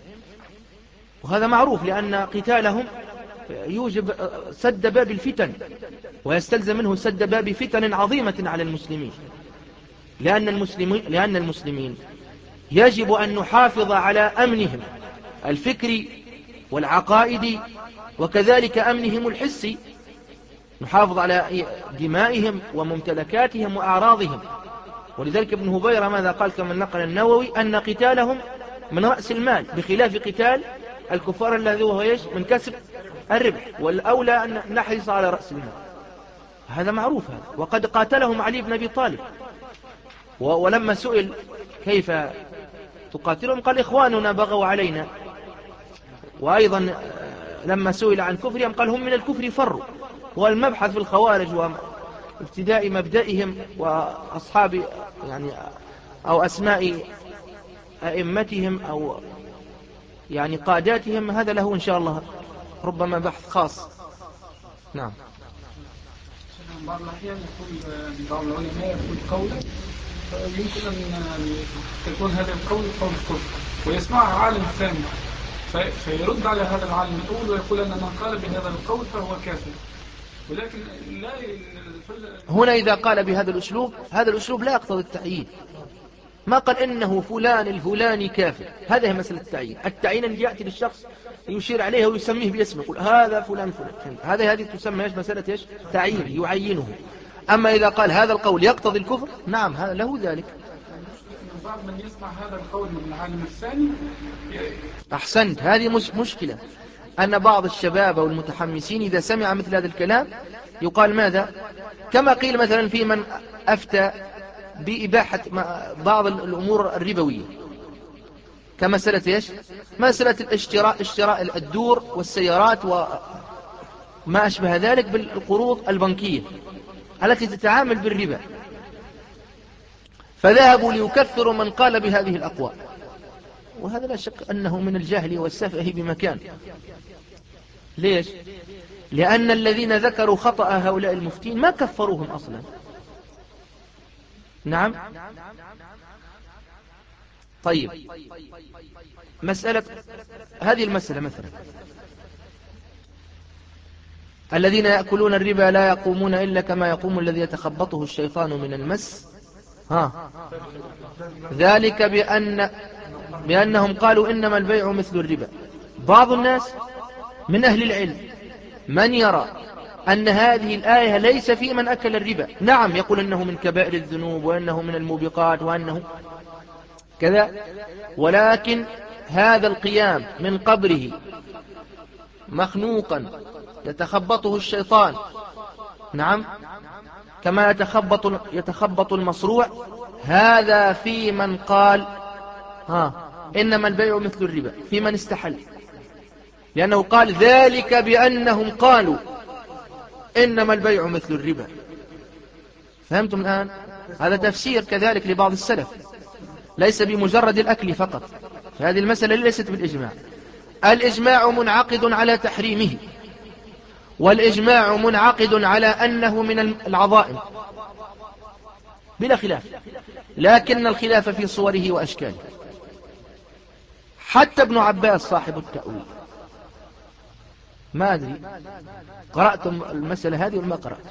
وهذا معروف لأن قتالهم يوجب سد باب الفتن، ويستلزم منه سد باب فتن عظيمة على المسلمين، لأن المسلمين, لأن المسلمين يجب أن نحافظ على أمنهم الفكري والعقائدي وكذلك أمنهم الحسي، نحافظ على دمائهم وممتلكاتهم وأعراضهم. ولذلك ابن هبيرة ماذا قال كما نقل النووي؟ أن قتالهم من رأس المال، بخلاف قتال الكفار الذي هو ايش؟ من كسب الربح، والأولى أن نحرص على رأس المال. هذا معروف هذا. وقد قاتلهم علي بن أبي طالب، ولما سئل كيف تقاتلهم قال إخواننا بغوا علينا. وأيضا لما سئل عن كفرهم قال هم من الكفر فروا. والمبحث في الخوارج وابتداء مبدئهم وأصحاب يعني أو أسماء أئمتهم أو يعني قاداتهم هذا له إن شاء الله ربما بحث خاص. نعم. بعض الأحيان يقول بعض العلماء يقول قولا يمكن أن يكون هذا القول قول كفر ويسمعه عالم ثاني فيرد على هذا العالم الأول ويقول أن من قال بهذا القول فهو كافر، ولكن لا. هنا إذا قال بهذا الأسلوب، هذا الأسلوب لا يقتضي التعيين. ما قال إنه فلان الفلاني كافر، هذا هي مسألة التعيين. التعيين أن يأتي للشخص يشير عليه ويسميه باسمه، يقول هذا فلان فلان، هذا هذه تسمى إيش؟ مسألة إيش؟ تعيين، يعينه. أما إذا قال هذا القول يقتضي الكفر، نعم هذا له ذلك. بعض من يسمع هذا القول من العالم الثاني. أحسنت، هذه مش مشكلة أن بعض الشباب والمتحمسين إذا سمع مثل هذا الكلام يقال ماذا؟ كما قيل مثلا في من أفتى بإباحة بعض الأمور الربوية كمسألة إيش؟ مسألة الاشتراء، اشتراء الدور والسيارات وما أشبه ذلك بالقروض البنكية التي تتعامل بالربا، فذهبوا ليكفروا من قال بهذه الأقوال، وهذا لا شك أنه من الجهل والسفه بمكان. ليش؟ لأن الذين ذكروا خطأ هؤلاء المفتين ما كفروهم أصلا. نعم. طيب، مسألة هذه المسألة مثلا الذين يأكلون الربا لا يقومون إلا كما يقوم الذي يتخبطه الشيطان من المس، ها ذلك بأن بأنهم قالوا إنما البيع مثل الربا. بعض الناس من أهل العلم من يرى أن هذه الآية ليس في من أكل الربا، نعم يقول أنه من كبائر الذنوب وأنه من الموبقات وأنه كذا، ولكن هذا القيام من قبره مخنوقا يتخبطه الشيطان، نعم كما يتخبط يتخبط المصروع، هذا في من قال ها إنما البيع مثل الربا، في من استحل، لأنه قال ذلك بأنهم قالوا إنما البيع مثل الربا. فهمتم الآن؟ هذا تفسير كذلك لبعض السلف، ليس بمجرد الأكل فقط. هذه المسألة ليست بالإجماع، الإجماع منعقد على تحريمه، والإجماع منعقد على أنه من العظائم بلا خلاف، لكن الخلاف في صوره وأشكاله. حتى ابن عباس صاحب التأويل ما أدري قرأتم المسألة هذه ولا ما قرأت؟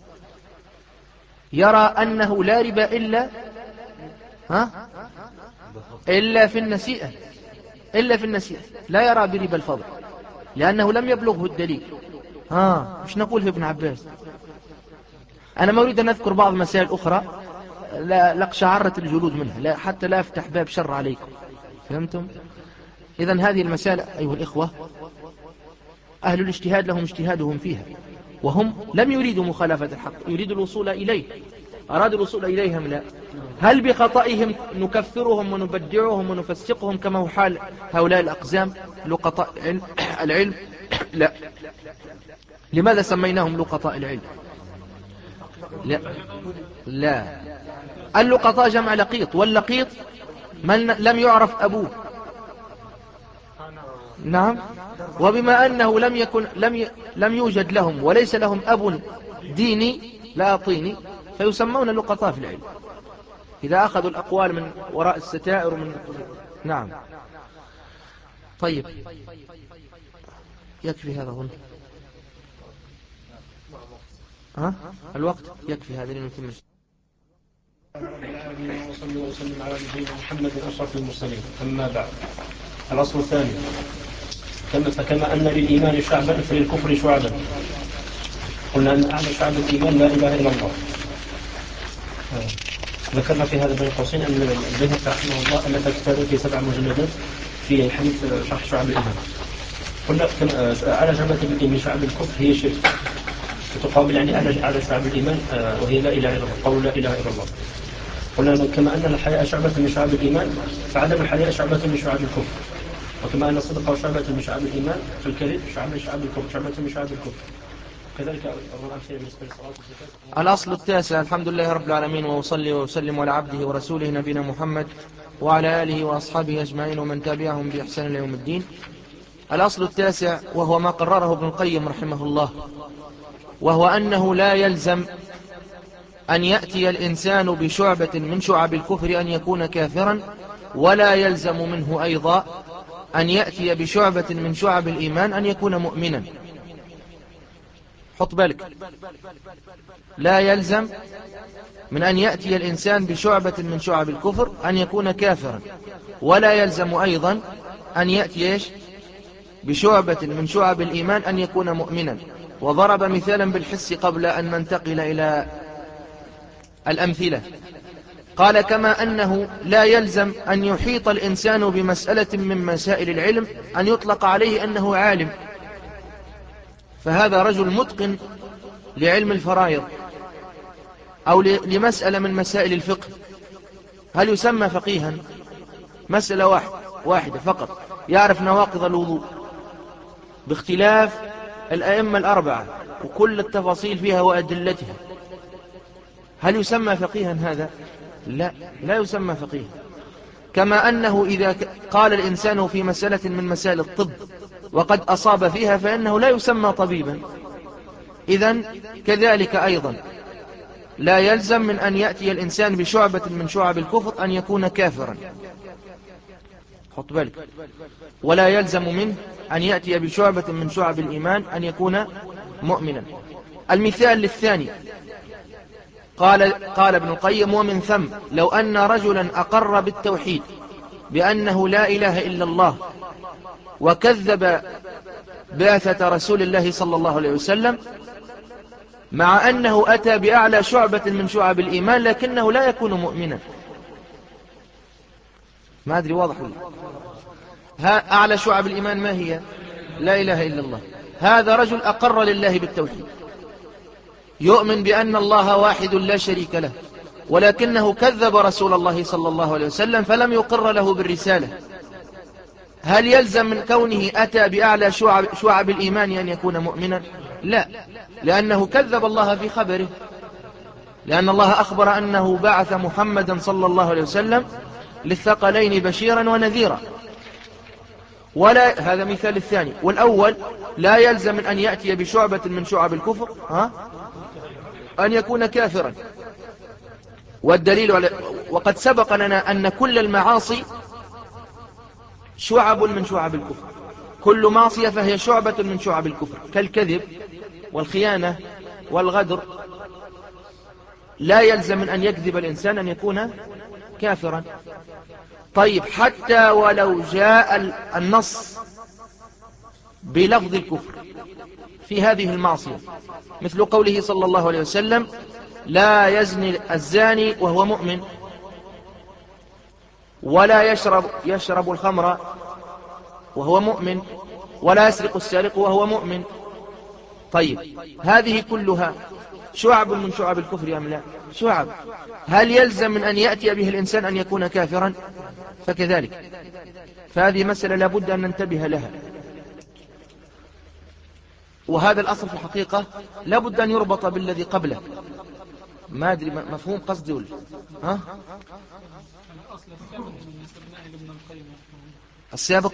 يرى أنه لا ربا إلا ها إلا في النسيئة، إلا في النسيئة، لا يرى بربا الفضل لأنه لم يبلغه الدليل. ها مش نقول في ابن عباس. أنا ما أريد أن أذكر بعض مسائل أخرى لا لقشعرت الجلود منها، لا حتى لا أفتح باب شر عليكم. فهمتم؟ إذن هذه المسائل أيها الإخوة أهل الاجتهاد لهم اجتهادهم فيها، وهم لم يريدوا مخالفة الحق، يريدوا الوصول إليه، أرادوا الوصول إليهم لا. هل بخطئهم نكفرهم ونبدعهم ونفسقهم كما هو حال هؤلاء الأقزام لقطاء العلم؟ لا. لماذا سميناهم لقطاء العلم؟ لا لا، اللقطاء جمع لقيط، واللقيط من لم يعرف أبوه. نعم. وبما أنه لم يكن لم ي... لم يوجد لهم وليس لهم أب ديني لا طيني، فيسمون لقطاء في العلم إذا أخذوا الأقوال من وراء الستائر ومن. نعم. طيب يكفي هذا هنا. ها الوقت يكفي هذا لنتم. وصلى وسلم على نبينا محمد أشرف المرسلين. أما بعد، الأصل الثاني كما فكما أن للإيمان شعبا فللكفر شعبا. قلنا أن أعلى شعب الإيمان لا إله إلا الله. ذكرنا في هذا بين قوسين أن البيهقي رحمه الله ألف كتابا في سبع مجلدات في حديث شرح شعب الإيمان. قلنا أعلى شعبة من شعب الكفر هي الشرك، تقابل يعني أعلى شعب الإيمان وهي لا إله إلا الله، قول لا إله إلا الله. قلنا كما أن الحياء شعبة من شعب الإيمان فعدم الحياء شعبة من شعب الكفر، وكما أن الصدق شعبة من شعب الإيمان فالكذب شعبة من شعب الكفر، شعبة من شعب الكفر. كذلك الأمثلة بالنسبة للصلاة والزكاة. الأصل التاسع. الحمد لله رب العالمين، وأصلي وأسلم على عبده ورسوله نبينا محمد وعلى آله وأصحابه أجمعين ومن تابعهم بإحسان إلى يوم الدين. الأصل التاسع وهو ما قرره ابن القيم رحمه الله، وهو أنه لا يلزم أن يأتي الإنسان بشعبة من شعب الكفر أن يكون كافرا، ولا يلزم منه أيضا أن يأتي بشعبة من شعب الإيمان أن يكون مؤمنا. حط بالك، لا يلزم من أن يأتي الإنسان بشعبة من شعب الكفر أن يكون كافرا، ولا يلزم أيضا أن يأتي بشعبة من شعب الإيمان أن يكون مؤمنا. وضرب مثالا بالحس قبل أن ننتقل إلى الأمثلة. قال كما أنه لا يلزم أن يحيط الإنسان بمسألة من مسائل العلم أن يطلق عليه أنه عالم، فهذا رجل متقن لعلم الفرائض أو لمسألة من مسائل الفقه، هل يسمى فقيها؟ مسألة واحدة واحدة فقط، يعرف نواقض الوضوء باختلاف الأئمة الأربعة وكل التفاصيل فيها وأدلتها، هل يسمى فقيها هذا؟ لا، لا يسمى فقيها. كما أنه إذا قال الإنسان في مسألة من مسائل الطب وقد أصاب فيها فإنه لا يسمى طبيبا. إذن كذلك أيضا لا يلزم من أن يأتي الإنسان بشعبة من شعب الكفر أن يكون كافرا، حط بالك، ولا يلزم منه أن يأتي بشعبة من شعب الإيمان أن يكون مؤمنا. المثال للثاني قال, قال ابن القيم ومن ثم لو أن رجلا أقر بالتوحيد بأنه لا إله إلا الله وكذب بعثة رسول الله صلى الله عليه وسلم، مع أنه أتى بأعلى شعبة من شعب الإيمان لكنه لا يكون مؤمنا. ما أدري واضح ولا؟ ها أعلى شعب الإيمان ما هي؟ لا إله إلا الله. هذا رجل أقر لله بالتوحيد، يؤمن بأن الله واحد لا شريك له، ولكنه كذب رسول الله صلى الله عليه وسلم فلم يقر له بالرسالة. هل يلزم من كونه أتى بأعلى شعب, شعب الإيمان أن يكون مؤمنا؟ لا، لأنه كذب الله في خبره، لأن الله أخبر أنه بعث محمدا صلى الله عليه وسلم للثقلين بشيرا ونذيرا. ولا هذا مثال الثاني. والأول لا يلزم من أن يأتي بشعبة من شعب الكفر ها؟ أن يكون كافرا. والدليل على وقد سبق لنا أن كل المعاصي شعب من شعب الكفر، كل معصية فهي شعبة من شعب الكفر كالكذب والخيانة والغدر. لا يلزم من أن يكذب الإنسان أن يكون كافرا. طيب حتى ولو جاء النص بلفظ الكفر في هذه المعصية مثل قوله صلى الله عليه وسلم لا يزني الزاني وهو مؤمن، ولا يشرب يشرب الخمر وهو مؤمن، ولا يسرق السارق وهو مؤمن. طيب هذه كلها شعب من شعب الكفر أم لا؟ شعب. هل يلزم من أن يأتي به الإنسان أن يكون كافرا؟ فكذلك. فهذه مسألة لابد أن ننتبه لها، وهذا الأصل في الحقيقة لابد أن يربط بالذي قبله. ما أدري مفهوم قصدي ولا ها؟ السابق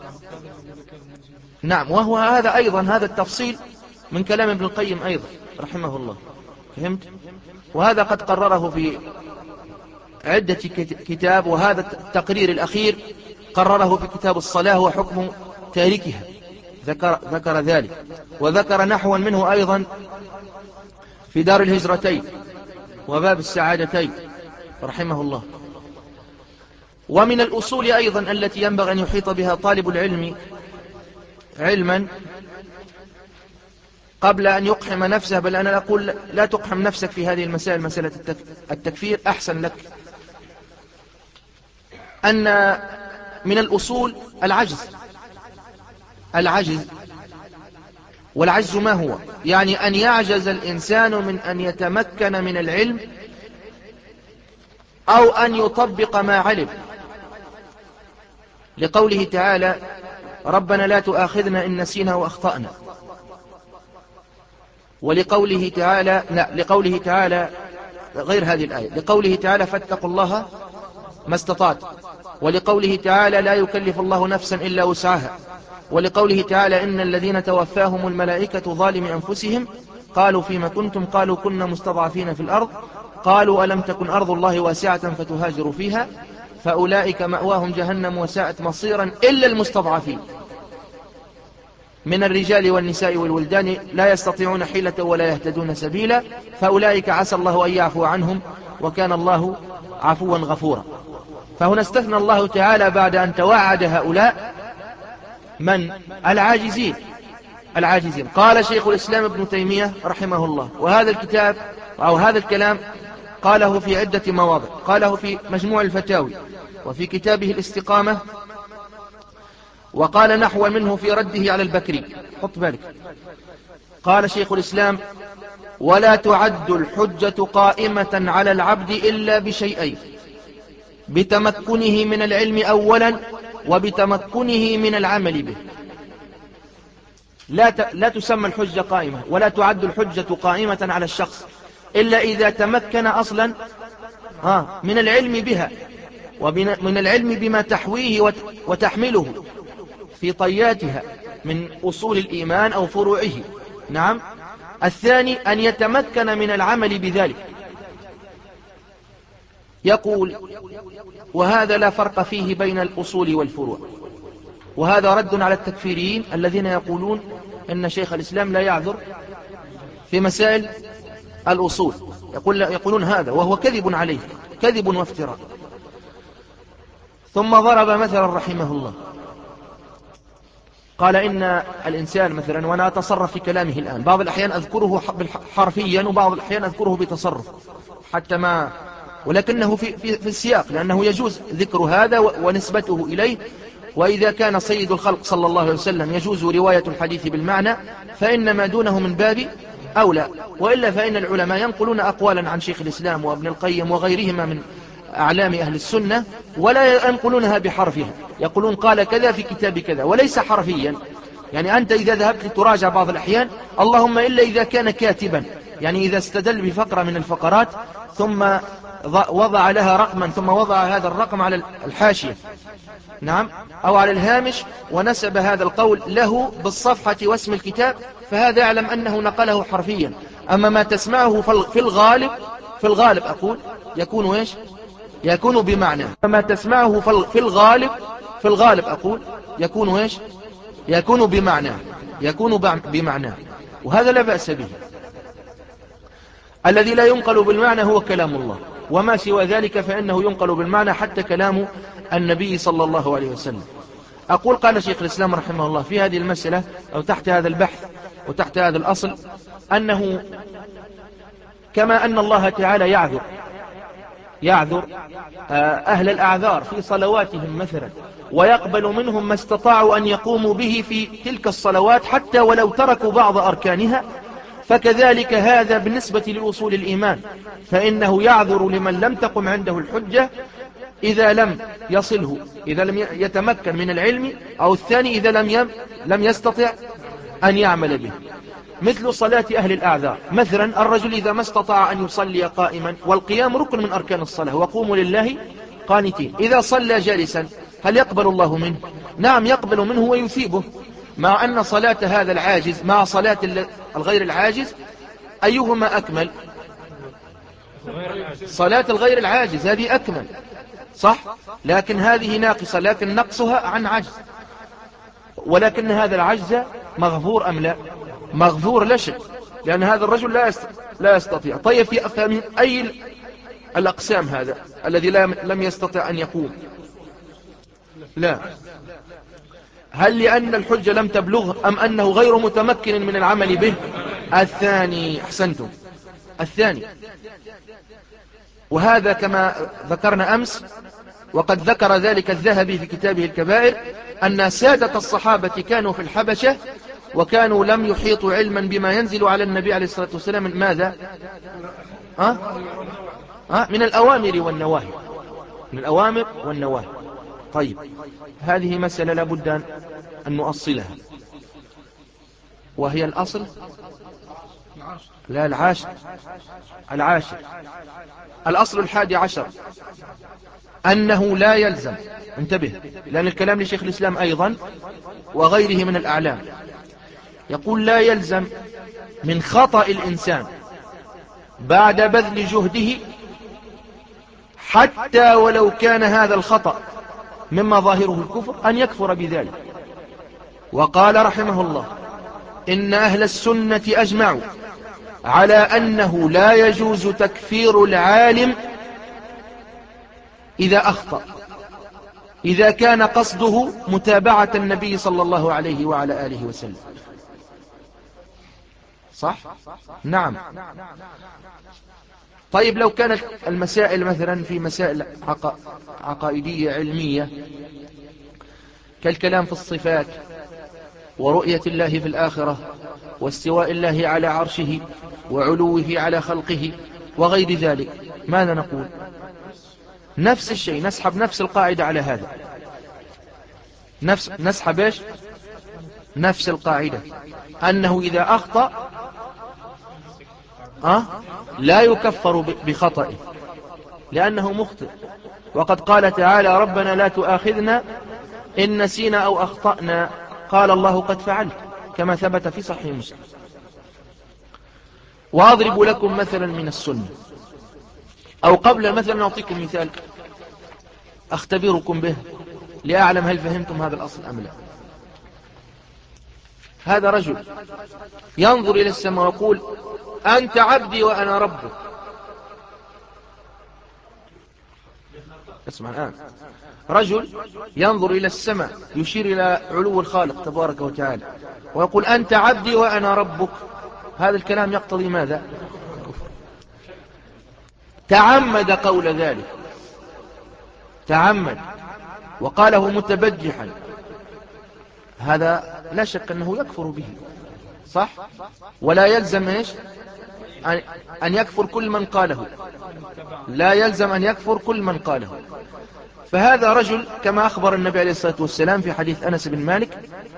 نعم، وهو هذا أيضا هذا التفصيل من كلام ابن القيم أيضا رحمه الله. فهمت؟ وهذا قد قرره في عدة كتاب، وهذا التقرير الأخير قرره في كتاب الصلاة وحكم تاركها، ذكر, ذكر ذلك، وذكر نحوا منه أيضا في دار الهجرتين وباب السعادتين رحمه الله. ومن الأصول أيضا التي ينبغي أن يحيط بها طالب العلم علما قبل أن يقحم نفسه، بل أنا أقول لا تقحم نفسك في هذه المسائل، مسألة التكفير أحسن لك، أن من الأصول العجز. العجز والعجز ما هو؟ يعني أن يعجز الإنسان من أن يتمكن من العلم أو أن يطبق ما علم، لقوله تعالى ربنا لا تؤاخذنا إن نسينا وأخطأنا، ولقوله تعالى لا لقوله تعالى غير هذه الآية، لقوله تعالى فاتقوا الله ما استطعت، ولقوله تعالى لا يكلف الله نفسا إلا وسعها، ولقوله تعالى إن الذين توفاهم الملائكة ظالمي أنفسهم قالوا فيما كنتم قالوا كنا مستضعفين في الأرض قالوا ألم تكن أرض الله واسعة فتهاجروا فيها فأولئك مأواهم جهنم وساءت مصيرا إلا المستضعفين من الرجال والنساء والولدان لا يستطيعون حيلة ولا يهتدون سبيلا فأولئك عسى الله أن يعفو عنهم وكان الله عفوا غفورا. فهنا استثنى الله تعالى بعد أن توعد هؤلاء من العاجزين العاجزين قال شيخ الإسلام ابن تيمية رحمه الله، وهذا الكتاب أو هذا الكلام قاله في عدة مواضع، قاله في مجموع الفتاوي وفي كتابه الاستقامة، وقال نحو منه في رده على البكري. حط بالك، قال شيخ الإسلام ولا تعد الحجة قائمة على العبد إلا بشيئين، بتمكنه من العلم أولا وبتمكنه من العمل به. لا ت... لا تسمى الحجة قائمة ولا تعد الحجة قائمة على الشخص إلا إذا تمكن أصلا ها من العلم بها ومن العلم بما تحويه وت... وتحمله في طياتها من أصول الإيمان أو فروعه. نعم. الثاني أن يتمكن من العمل بذلك. يقول وهذا لا فرق فيه بين الأصول والفروع، وهذا رد على التكفيريين الذين يقولون أن شيخ الإسلام لا يعذر في مسائل الأصول، يقول يقولون هذا وهو كذب عليه، كذب وافتراء. ثم ضرب مثلا رحمه الله، قال إن الإنسان مثلا، وأنا أتصرف في كلامه الآن، بعض الأحيان أذكره حرفيا وبعض الأحيان أذكره بتصرف حتى ما، ولكنه في, في, في السياق، لأنه يجوز ذكر هذا ونسبته إليه، وإذا كان سيد الخلق صلى الله عليه وسلم يجوز رواية الحديث بالمعنى فإن ما دونه من باب أولى، وإلا فإن العلماء ينقلون أقوالا عن شيخ الإسلام وابن القيم وغيرهما من أعلام أهل السنة ولا ينقلونها بحرفها، يقولون قال كذا في كتاب كذا وليس حرفيا. يعني أنت إذا ذهبت لتراجع بعض الأحيان، اللهم إلا إذا كان كاتبا، يعني إذا استدل بفقرة من الفقرات ثم وضع لها رقما ثم وضع هذا الرقم على الحاشية، نعم، أو على الهامش، ونسب هذا القول له بالصفحة واسم الكتاب، فهذا يعلم أنه نقله حرفيا. أما ما تسمعه في الغالب في الغالب أقول يكون إيش؟ يكون بمعنى. فما تسمعه في الغالب في الغالب أقول يكون إيش؟ يكون بمعنى يكون بمعنى وهذا لا بأس به. الذي لا ينقل بالمعنى هو كلام الله، وما سوى ذلك فإنه ينقل بالمعنى، حتى كلام النبي صلى الله عليه وسلم. أقول قال شيخ الإسلام رحمه الله في هذه المسألة أو تحت هذا البحث وتحت هذا الأصل أنه كما أن الله تعالى يعذر يعذر أهل الأعذار في صلواتهم مثلا، ويقبل منهم ما استطاعوا أن يقوموا به في تلك الصلوات حتى ولو تركوا بعض أركانها، فكذلك هذا بالنسبة لأصول الإيمان، فإنه يعذر لمن لم تقم عنده الحجة إذا لم يصله، إذا لم يتمكن من العلم، أو الثاني إذا لم لم يستطع أن يعمل به. مثل صلاة أهل الأعذار مثلا، الرجل إذا ما استطاع أن يصلي قائما، والقيام ركن من أركان الصلاة، وقوموا لله قانتين، إذا صلى جالسا هل يقبل الله منه؟ نعم يقبل منه ويثيبه، مع أن صلاة هذا العاجز مع صلاة الغير العاجز أيهما أكمل؟ صلاة الغير العاجز هذه أكمل، صح؟ لكن هذه ناقصة، لكن نقصها عن عجز، ولكن هذا العجز مغفور أم لا؟ مغفور لا شك، لأن هذا الرجل لا لا يستطيع. طيب في أفهم أي الأقسام هذا الذي لم يستطع أن يقوم؟ لا. هل لأن الحجة لم تبلغ أم أنه غير متمكن من العمل به؟ الثاني، أحسنتم، الثاني. وهذا كما ذكرنا أمس، وقد ذكر ذلك الذهبي في كتابه الكبائر، أن سادة الصحابة كانوا في الحبشة وكانوا لم يحيطوا علما بما ينزل على النبي عليه الصلاة والسلام. من ماذا؟ أه؟ أه؟ من الأوامر والنواهي، من الأوامر والنواهي. طيب هذه مسألة لابد أن نؤصلها، وهي الأصل لا العاشر العاشر الأصل الحادي عشر أنه لا يلزم، انتبه لأن الكلام لشيخ الإسلام أيضا وغيره من الأعلام، يقول لا يلزم من خطأ الإنسان بعد بذل جهده حتى ولو كان هذا الخطأ مما ظاهره الكفر أن يكفر بذلك. وقال رحمه الله إن أهل السنة أجمعوا على أنه لا يجوز تكفير العالم إذا أخطأ، إذا كان قصده متابعة النبي صلى الله عليه وعلى آله وسلم. صح؟ نعم. طيب لو كانت المسائل مثلا في مسائل عقائدية علمية كالكلام في الصفات ورؤية الله في الآخرة واستواء الله على عرشه وعلوه على خلقه وغير ذلك، ماذا نقول؟ نفس الشيء، نسحب نفس القاعدة على هذا، نفس نسحب ايش؟ نفس القاعدة أنه إذا أخطأ أه؟ لا يكفر بخطئه لأنه مخطئ. وقد قال تعالى ربنا لا تؤاخذنا إن نسينا أو أخطأنا، قال الله قد فعلت، كما ثبت في صحيح مسلم. وأضرب لكم مثلا من السنة، أو قبل مثلا نعطيكم مثال أختبركم به لأعلم هل فهمتم هذا الأصل أم لا. هذا رجل ينظر إلى السماء ويقول أنت عبدي وأنا ربك. اسمع الآن، رجل ينظر إلى السماء يشير إلى علو الخالق تبارك وتعالى ويقول أنت عبدي وأنا ربك. هذا الكلام يقتضي ماذا؟ تعمد قول ذلك، تعمد وقاله متبجحا، هذا لا شك أنه يكفر به، صح؟ ولا يلزم إيش؟ أن يكفر كل من قاله، لا يلزم أن يكفر كل من قاله. فهذا رجل كما أخبر النبي عليه الصلاة والسلام في حديث أنس بن مالك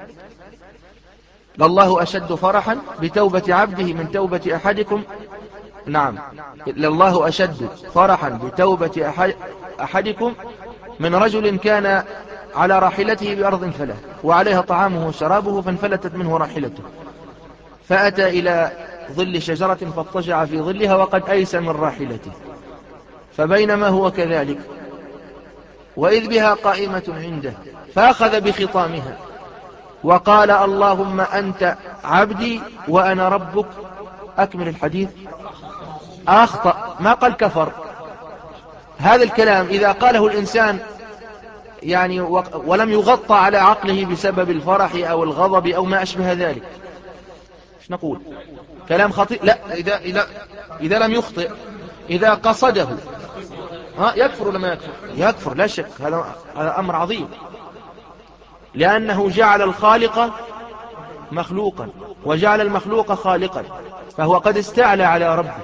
لله أشد فرحا بتوبة عبده من توبة أحدكم، نعم لله أشد فرحا بتوبة أحدكم من رجل كان على راحلته بأرض فلا وعليها طعامه وشرابه فانفلتت منه راحلته فأتى إلى ظل شجرة فاضطجع في ظلها وقد أيس من راحلته، فبينما هو كذلك وإذ بها قائمة عنده فأخذ بخطامها وقال اللهم أنت عبدي وأنا ربك، أكمل الحديث، أخطأ، ما قال كفر. هذا الكلام إذا قاله الإنسان يعني ولم يغطى على عقله بسبب الفرح أو الغضب أو ما أشبه ذلك، ايش نقول؟ كلام خطير. لا، إذا, إذا, إذا لم يخطئ، إذا قصده ها يكفر ولا ما يكفر؟ يكفر لا شك. هذا هذا أمر عظيم، لأنه جعل الخالق مخلوقا وجعل المخلوق خالقا، فهو قد استعلى على ربه.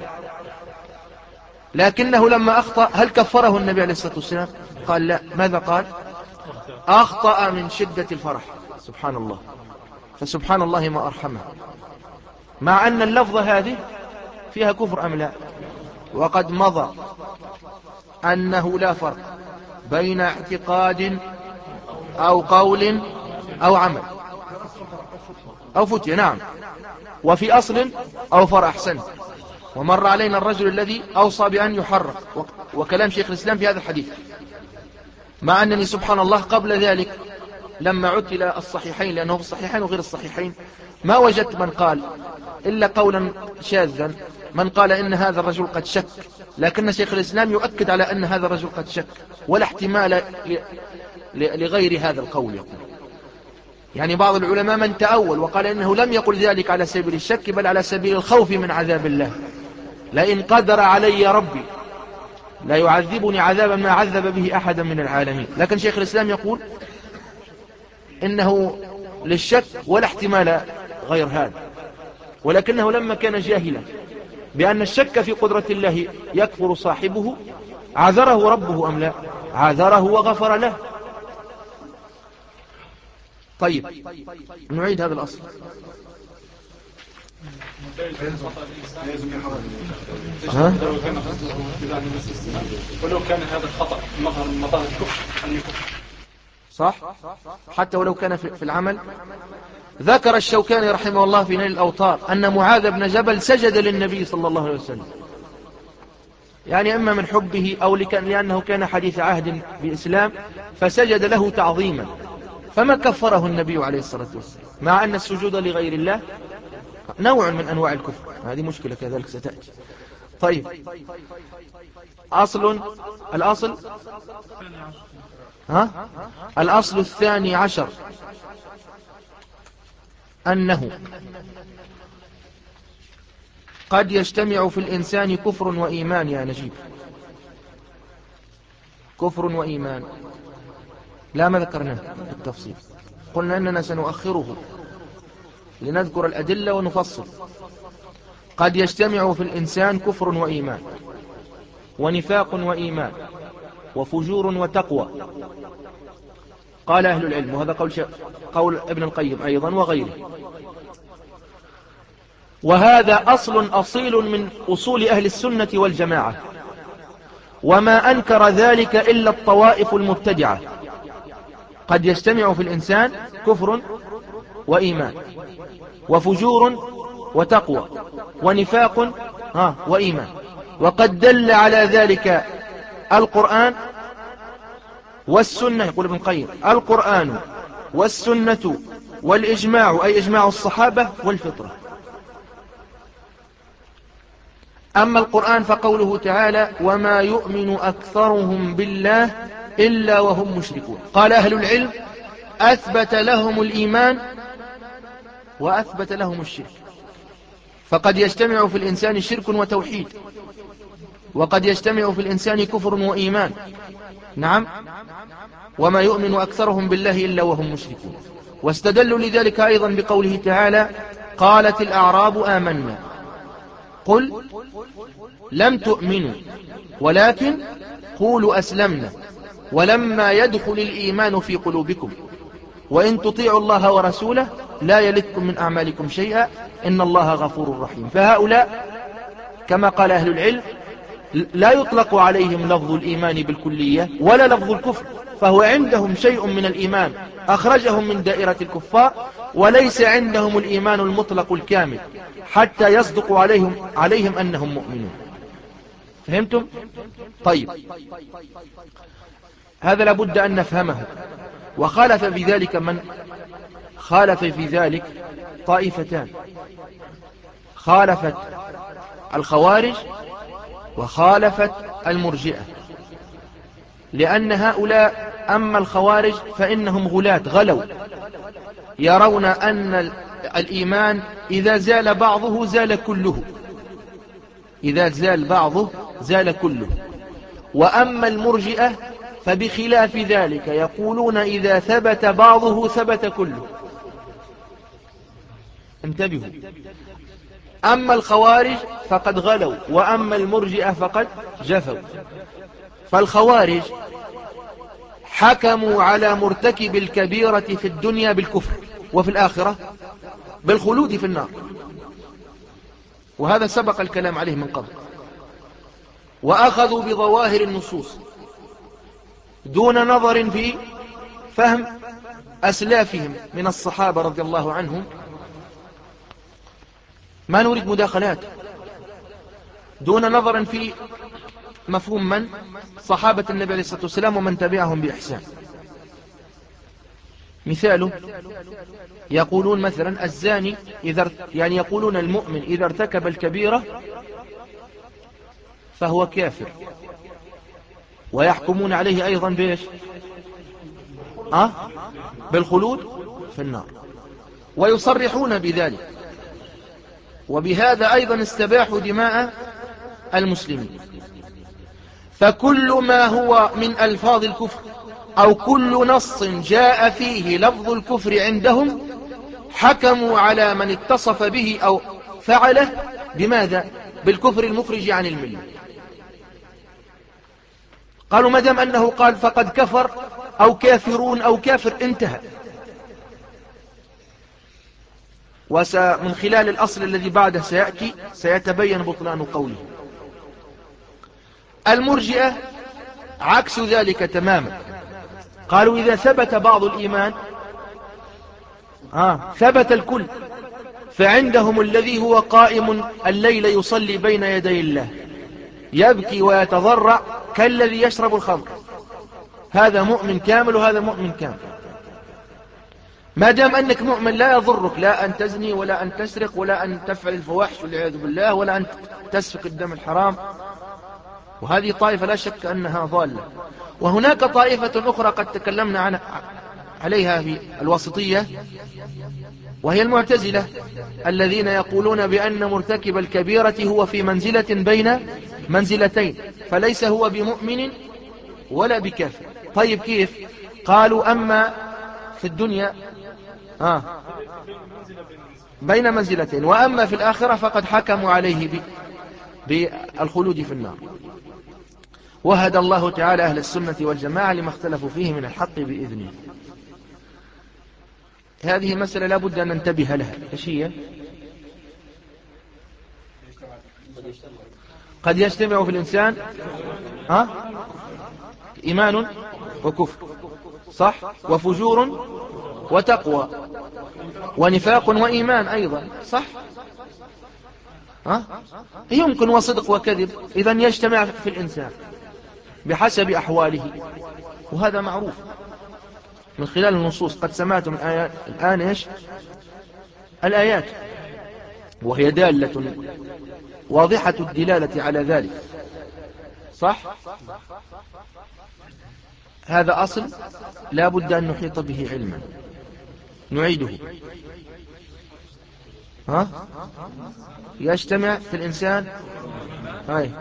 لكنه لما أخطأ هل كفره النبي عليه الصلاة والسلام؟ قال لا. ماذا قال؟ أخطأ من شدة الفرح. سبحان الله. فسبحان الله ما أرحمه، مع أن اللفظة هذه فيها كفر أم لا؟ وقد مضى أنه لا فرق بين اعتقاد أو قول أو عمل أو فتية، نعم، وفي أصل أو فرع. أحسن. ومر علينا الرجل الذي أوصى بأن يحرق، وكلام شيخ الإسلام في هذا الحديث، مع أنني سبحان الله قبل ذلك لما عدت إلى الصحيحين، لأنه في الصحيحين وغير الصحيحين، ما وجدت من قال إلا قولا شاذا، من قال إن هذا الرجل قد شك، لكن شيخ الإسلام يؤكد على أن هذا الرجل قد شك، ولا احتمال لغير هذا القول يقول. يعني بعض العلماء من تأول وقال إنه لم يقل ذلك على سبيل الشك، بل على سبيل الخوف من عذاب الله. لئن قدر علي ربي لا يعذبني عذابا ما عذب به أحدا من العالمين. لكن شيخ الإسلام يقول إنه للشك ولا احتمال غير هذا، ولكنه لما كان جاهلا بأن الشك في قدرة الله يكفر صاحبه عذره ربه أم لا؟ عذره وغفر له. طيب نعيد هذا الأصل. ها؟ ولو كان هذا الخطأ مظهر من مظاهر الكفر أن يكفر، صح؟ حتى ولو كان في العمل. ذكر الشوكاني رحمه الله في نيل الأوطار أن معاذ بن جبل سجد للنبي صلى الله عليه وسلم، يعني إما من حبه أو لأنه كان حديث عهد بإسلام فسجد له تعظيما، فما كفره النبي عليه الصلاة والسلام، مع أن السجود لغير الله نوع من أنواع الكفر. هذه مشكلة كذلك ستأتي. طيب، أصل الأصل ها؟ الأصل الثاني عشر أنه قد يجتمع في الإنسان كفر وإيمان. يا نجيب، كفر وإيمان لا ما ذكرناه بالتفصيل، قلنا أننا سنؤخره لنذكر الأدلة ونفصل. قد يجتمع في الإنسان كفر وإيمان ونفاق وإيمان وفجور وتقوى، قال أهل العلم، وهذا قول, قول ابن القيم أيضا وغيره. وهذا أصل أصيل من أصول أهل السنة والجماعة، وما أنكر ذلك إلا الطوائف المبتدعة. قد يجتمع في الإنسان كفر وإيمان وفجور وتقوى ونفاق ها وإيمان، وقد دل على ذلك القرآن والسنة. يقول ابن القيم القرآن والسنة والإجماع، أي إجماع الصحابة والفطرة. أما القرآن فقوله تعالى وما يؤمن أكثرهم بالله إلا وهم مشركون. قال أهل العلم أثبت لهم الإيمان وأثبت لهم الشرك، فقد يجتمع في الإنسان شرك وتوحيد، وقد يجتمع في الإنسان كفر وإيمان. نعم، وما يؤمن أكثرهم بالله إلا وهم مشركون. واستدلوا لذلك أيضا بقوله تعالى قالت الأعراب آمنا قل لم تؤمنوا ولكن قولوا أسلمنا ولما يدخل الإيمان في قلوبكم وإن تطيعوا الله ورسوله لا يلدكم من أعمالكم شيئا إن الله غفور رحيم. فهؤلاء كما قال أهل العلم لا يطلق عليهم لفظ الإيمان بالكلية ولا لفظ الكفر، فهو عندهم شيء من الإيمان أخرجهم من دائرة الكفار، وليس عندهم الإيمان المطلق الكامل حتى يصدق عليهم, عليهم أنهم مؤمنون. فهمتم؟ طيب، هذا لابد أن نفهمه. وخالف بذلك من خالف في ذلك طائفتان، خالفت الخوارج وخالفت المرجئة، لأن هؤلاء أما الخوارج فإنهم غلاة غلوا، يرون أن الإيمان إذا زال بعضه زال كله، إذا زال بعضه زال كله. وأما المرجئة فبخلاف ذلك، يقولون إذا ثبت بعضه ثبت كله. انتبهوا، أما الخوارج فقد غلوا، وأما المرجئة فقد جفوا. فالخوارج حكموا على مرتكب الكبيرة في الدنيا بالكفر، وفي الآخرة بالخلود في النار، وهذا سبق الكلام عليه من قبل. وأخذوا بظواهر النصوص دون نظر في فهم أسلافهم من الصحابة رضي الله عنهم. ما نريد مداخلات، دون نظر في مفهوم من صحابة النبي عليه الصلاة والسلام ومن تبعهم بإحسان. مثاله يقولون مثلا الزاني إذا يعني يقولون المؤمن إذا ارتكب الكبيرة فهو كافر، ويحكمون عليه أيضا بإيش؟ أه؟ بالخلود في النار، ويصرحون بذلك، وبهذا أيضا استباحوا دماء المسلمين. فكل ما هو من ألفاظ الكفر أو كل نص جاء فيه لفظ الكفر عندهم حكموا على من اتصف به أو فعله بماذا؟ بالكفر المخرج عن الملة. قالوا ما دام أنه قال فقد كفر أو كافرون أو كافر انتهى. ومن خلال الأصل الذي بعده سيأتي سيتبين بطلان قوله. المرجئة عكس ذلك تماما، قالوا إذا ثبت بعض الإيمان آه ثبت الكل، فعندهم الذي هو قائم الليل يصلي بين يدي الله يبكي ويتضرع كالذي يشرب الخمر، هذا مؤمن كامل وهذا مؤمن كامل. ما دام أنك مؤمن لا يضرك لا أن تزني ولا أن تسرق ولا أن تفعل الفواحش والعياذ بالله ولا أن تسفك الدم الحرام. وهذه طائفة لا شك أنها ضالة. وهناك طائفة أخرى قد تكلمنا عن عليها في الوسطية، وهي المعتزلة الذين يقولون بأن مرتكب الكبيرة هو في منزلة بين منزلتين، فليس هو بمؤمن ولا بكافر. طيب كيف؟ قالوا أما في الدنيا آه بين منزلتين، وأما في الآخرة فقد حكموا عليه بالخلود في النار. وهدى الله تعالى أهل السنة والجماعة لما اختلفوا فيه من الحق بإذنه. هذه مسألة لا بد أن ننتبه لها. إيش هي؟ قد يجتمع في الإنسان ها؟ إيمان وكفر، صح، وفجور وتقوى ونفاق وإيمان أيضا، صح، ها؟ يمكن وصدق وكذب، إذن يجتمع في الإنسان بحسب أحواله، وهذا معروف من خلال النصوص. قد سمعتم الآيات الآن إيش؟ الآيات، وهي دالة واضحة الدلالة على ذلك، صح؟ هذا أصل لا بد أن نحيط به علما. نعيده، ها؟ يجتمع في الإنسان هاي.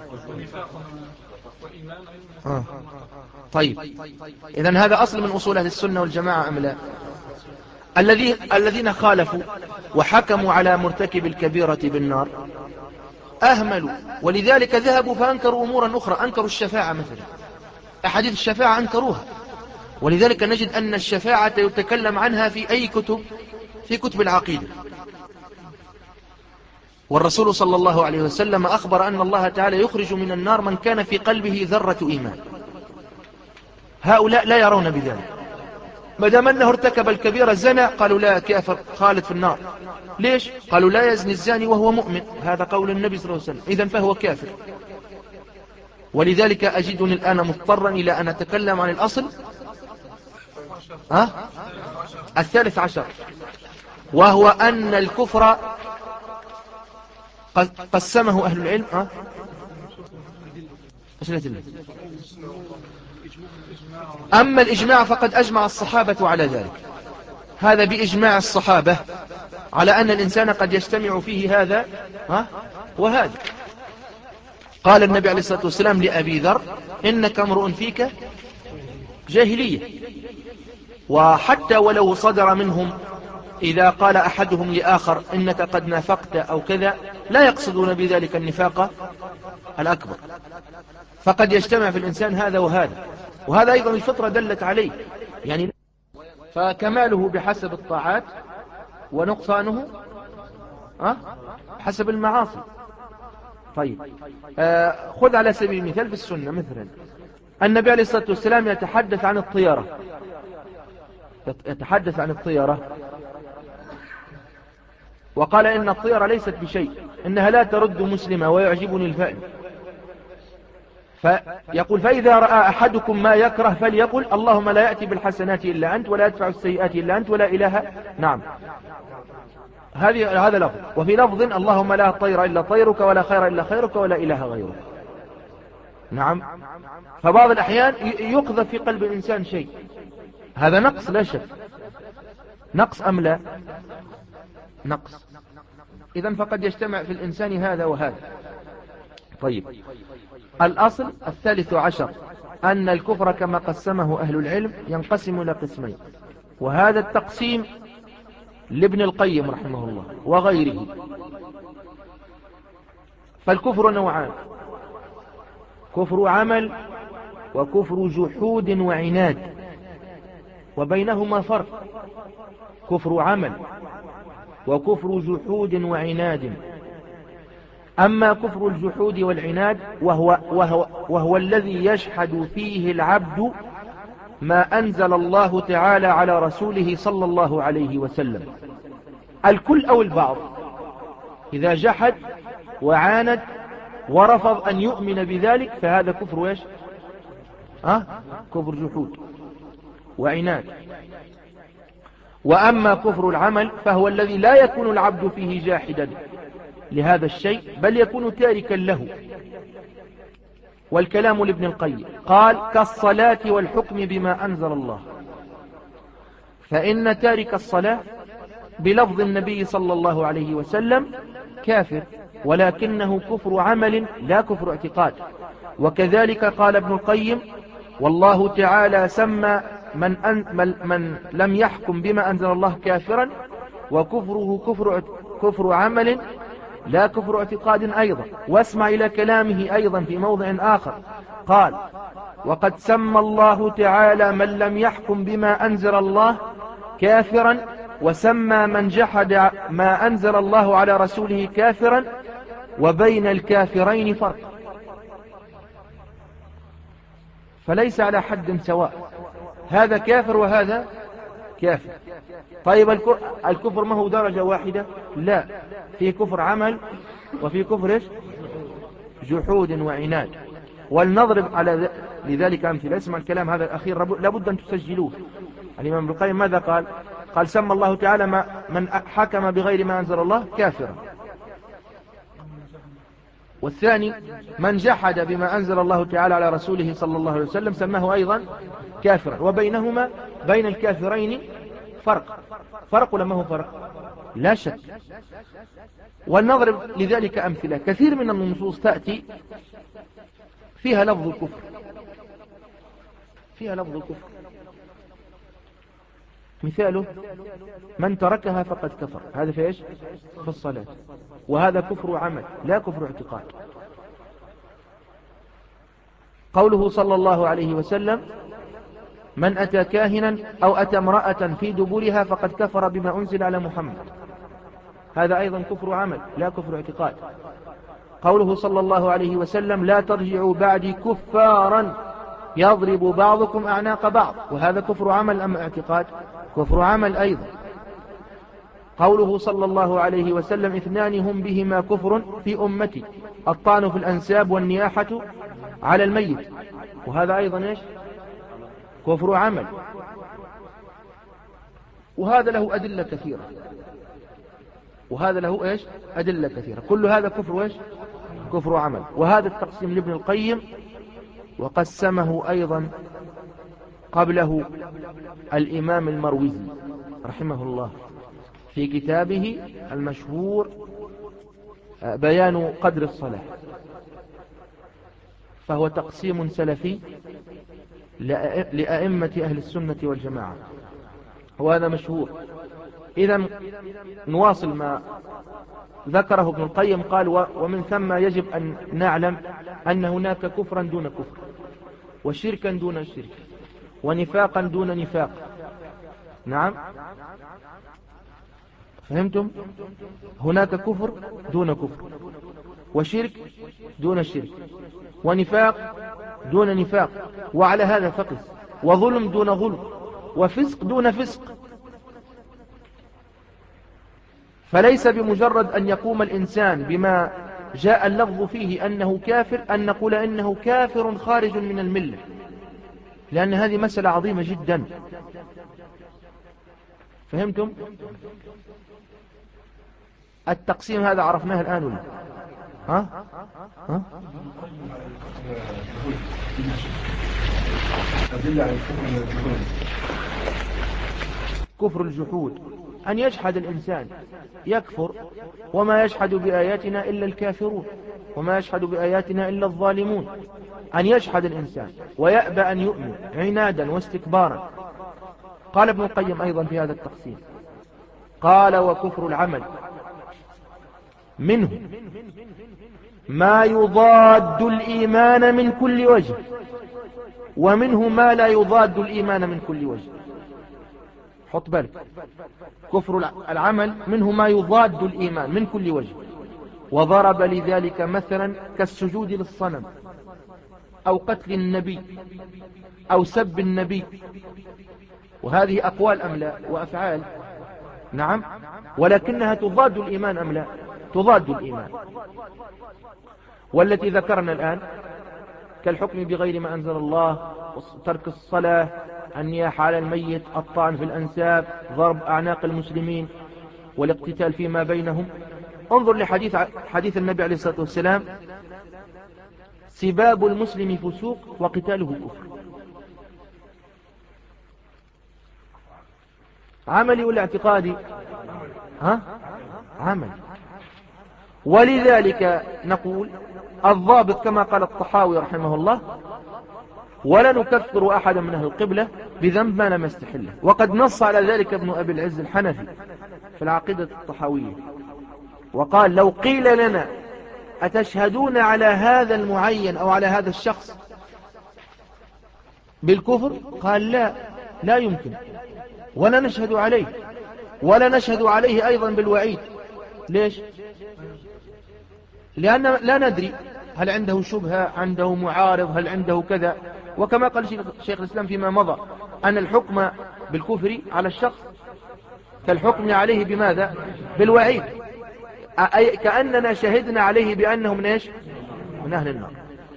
آه. طيب إذن هذا أصل من أصول أهل السنة والجماعة أم لا؟ الذي الذين خالفوا وحكموا على مرتكب الكبيرة بالنار أهملوا، ولذلك ذهبوا فأنكروا أمورا أخرى، أنكروا الشفاعة مثلا، أحاديث الشفاعة أنكروها. ولذلك نجد أن الشفاعة يتكلم عنها في أي كتب؟ في كتب العقيدة. والرسول صلى الله عليه وسلم أخبر أن الله تعالى يخرج من النار من كان في قلبه ذرة إيمان. هؤلاء لا يرون بذلك، ما دام أنه ارتكب الكبيرة زنا قالوا لا كافر خالد في النار. ليش؟ قالوا لا يزني الزاني وهو مؤمن، هذا قول النبي صلى الله عليه وسلم، إذن فهو كافر. ولذلك أجدني الآن مضطرا إلى أن أتكلم عن الأصل ها؟ الثالث عشر، وهو أن الكفر قسمه أهل العلم. ها؟ أما الإجماع فقد أجمع الصحابة على ذلك، هذا بإجماع الصحابة على أن الإنسان قد يجتمع فيه هذا ها وهذا. قال النبي عليه الصلاة والسلام لأبي ذر: إنك امرؤ فيك جاهلية. وحتى ولو صدر منهم إذا قال أحدهم لآخر إنك قد نافقت أو كذا، لا يقصدون بذلك النفاق الأكبر، فقد يجتمع في الإنسان هذا وهذا، وهذا أيضا الفطرة دلت عليه يعني. فكماله بحسب الطاعات ونقصانه أه؟ حسب المعاصي. طيب آه خذ على سبيل المثال في السنة مثلا النبي عليه الصلاة والسلام يتحدث عن الطيارة، يتحدث عن الطيارة وقال إن الطيارة ليست بشيء، إنها لا ترد مسلمة ويعجبني الفأل. فيقول: فإذا رأى أحدكم ما يكره فليقل: اللهم لا يأتي بالحسنات إلا أنت ولا يدفع السيئات إلا أنت ولا إله. نعم، هذه هذا لفظ. وفي لفظ: اللهم لا طير إلا طيرك ولا خير إلا خيرك ولا إله غيرك. نعم. فبعض الأحيان يقذف في قلب الإنسان شيء، هذا نقص لا شك. نقص أم لا؟ نقص. إذن فقد يجتمع في الإنسان هذا وهذا. طيب، الأصل الثالث عشر أن الكفر كما قسمه أهل العلم ينقسم إلى قسمين، وهذا التقسيم لابن القيم رحمه الله وغيره. فالكفر نوعان: كفر عمل وكفر جحود وعناد، وبينهما فرق. كفر عمل وكفر جحود وعناد. أما كفر الجحود والعناد وهو, وهو, وهو الذي يجحد فيه العبد ما أنزل الله تعالى على رسوله صلى الله عليه وسلم، الكل أو البعض. إذا جحد وعاند ورفض أن يؤمن بذلك فهذا كفر إيش؟ أه؟ كفر جحود وعناد. وأما كفر العمل فهو الذي لا يكون العبد فيه جاحدا لهذا الشيء، بل يكون تاركا له. والكلام لابن القيم قال: كالصلاة والحكم بما أنزل الله. فإن تارك الصلاة بلفظ النبي صلى الله عليه وسلم كافر، ولكنه كفر عمل لا كفر اعتقاد. وكذلك قال ابن القيم: والله تعالى سمى من, أن من لم يحكم بما أنزل الله كافرا، وكفره كفر, كفر عمل لا كفر اعتقاد أيضا. واسمع إلى كلامه أيضا في موضع آخر قال: وقد سمى الله تعالى من لم يحكم بما أنزل الله كافرا، وسمى من جحد ما أنزل الله على رسوله كافرا، وبين الكافرين فرق. فليس على حد سواء، هذا كافر وهذا كافر. طيب الكفر ما هو درجة واحدة؟ لا، في كفر عمل وفي كفر جحود وعناد. ولنضرب على لذلك أمثلة. اسمع الكلام هذا الأخير لابد أن تسجلوه. الإمام ابن القيم ماذا قال؟ قال: سمى الله تعالى من حكم بغير ما أنزل الله كافرا. والثاني من جحد بما أنزل الله تعالى على رسوله صلى الله عليه وسلم سماه أيضا كافرا. وبينهما بين الكافرين فرق. فرق ولا ما هو فرق؟ لا شك. ولنضرب لذلك أمثلة. كثير من النصوص تأتي فيها لفظ الكفر، فيها لفظ الكفر. مثاله: من تركها فقد كفر. هذا في إيش؟ في الصلاة. وهذا كفر عمل لا كفر اعتقاد. قوله صلى الله عليه وسلم: من أتى كاهنا أو أتى امرأة في دبرها فقد كفر بما أنزل على محمد. هذا أيضا كفر عمل لا كفر اعتقاد. قوله صلى الله عليه وسلم: لا ترجعوا بعدي كفارا يضرب بعضكم أعناق بعض. وهذا كفر عمل أم اعتقاد؟ كفر عمل أيضا. قوله صلى الله عليه وسلم: اثنان هم بهما كفر في أمتي: الطعن في الأنساب والنياحة على الميت. وهذا أيضا إيش؟ كفر عمل. وهذا له أدلة كثيرة، وهذا له إيش أدلة كثيرة. كل هذا كفر إيش كفر عمل. وهذا التقسيم لابن القيم، وقسمه أيضا قبله الإمام المروزي رحمه الله في كتابه المشهور بيان قدر الصلاة. فهو تقسيم سلفي لأئمة أهل السنة والجماعة، وهذا مشهور. إذا نواصل ما ذكره ابن القيم. قال: ومن ثم يجب أن نعلم أن هناك كفرا دون كفر، وشركا دون شرك، ونفاقا دون نفاق. نعم، فهمتم؟ هناك كفر دون كفر، وشرك دون شرك، ونفاق دون نفاق، وعلى هذا فقس، وظلم دون ظلم، وفسق دون فسق. فليس بمجرد أن يقوم الإنسان بما جاء اللفظ فيه أنه كافر أن نقول إنه كافر خارج من الملة، لأن هذه مسألة عظيمة جدا. فهمتم؟ التقسيم هذا عرفناه الآن ولا؟ ها؟ ها؟ كفر الجحود أن يجحد الإنسان، يكفر. وما يجحد بآياتنا إلا الكافرون، وما يجحد بآياتنا إلا الظالمون. أن يجحد الإنسان ويأبى أن يؤمن عنادا واستكبارا. قال ابن القيم أيضا في هذا التقسيم، قال: وكفر العمل منه ما يضاد الإيمان من كل وجه، ومنه ما لا يضاد الإيمان من كل وجه. حط بالك، كفر العمل منه ما يضاد الإيمان من كل وجه. وضرب لذلك مثلا كالسجود للصنم، أو قتل النبي، أو سب النبي. وهذه أقوال أم لا؟ وأفعال. نعم، ولكنها تضاد الإيمان أم لا؟ تضاد الإيمان. والتي ذكرنا الآن كالحكم بغير ما أنزل الله، ترك الصلاة، النياحة على الميت، الطعن في الأنساب، ضرب أعناق المسلمين، والاقتتال فيما بينهم. انظر لحديث حديث النبي عليه الصلاة والسلام: سباب المسلم فسوق وقتاله كفر. عملي ولا اعتقادي؟ ها؟ عملي. ولذلك نقول الضابط كما قال الطحاوي رحمه الله: ولا نكفر أحدا من أهل القبلة بذنب ما لم يستحله. وقد نص على ذلك ابن أبي العز الحنفي في العقيدة الطحاوية، وقال: لو قيل لنا أتشهدون على هذا المعين أو على هذا الشخص بالكفر؟ قال: لا، لا يمكن، ولا نشهد عليه، ولا نشهد عليه أيضا بالوعيد. ليش؟ لأن لا ندري هل عنده شبهة، عنده معارض، هل عنده كذا. وكما قال شيخ الإسلام فيما مضى أن الحكم بالكفر على الشخص كالحكم عليه بماذا؟ بالوعيد، أي كأننا شهدنا عليه بأنه من إيش؟ من أهل النار.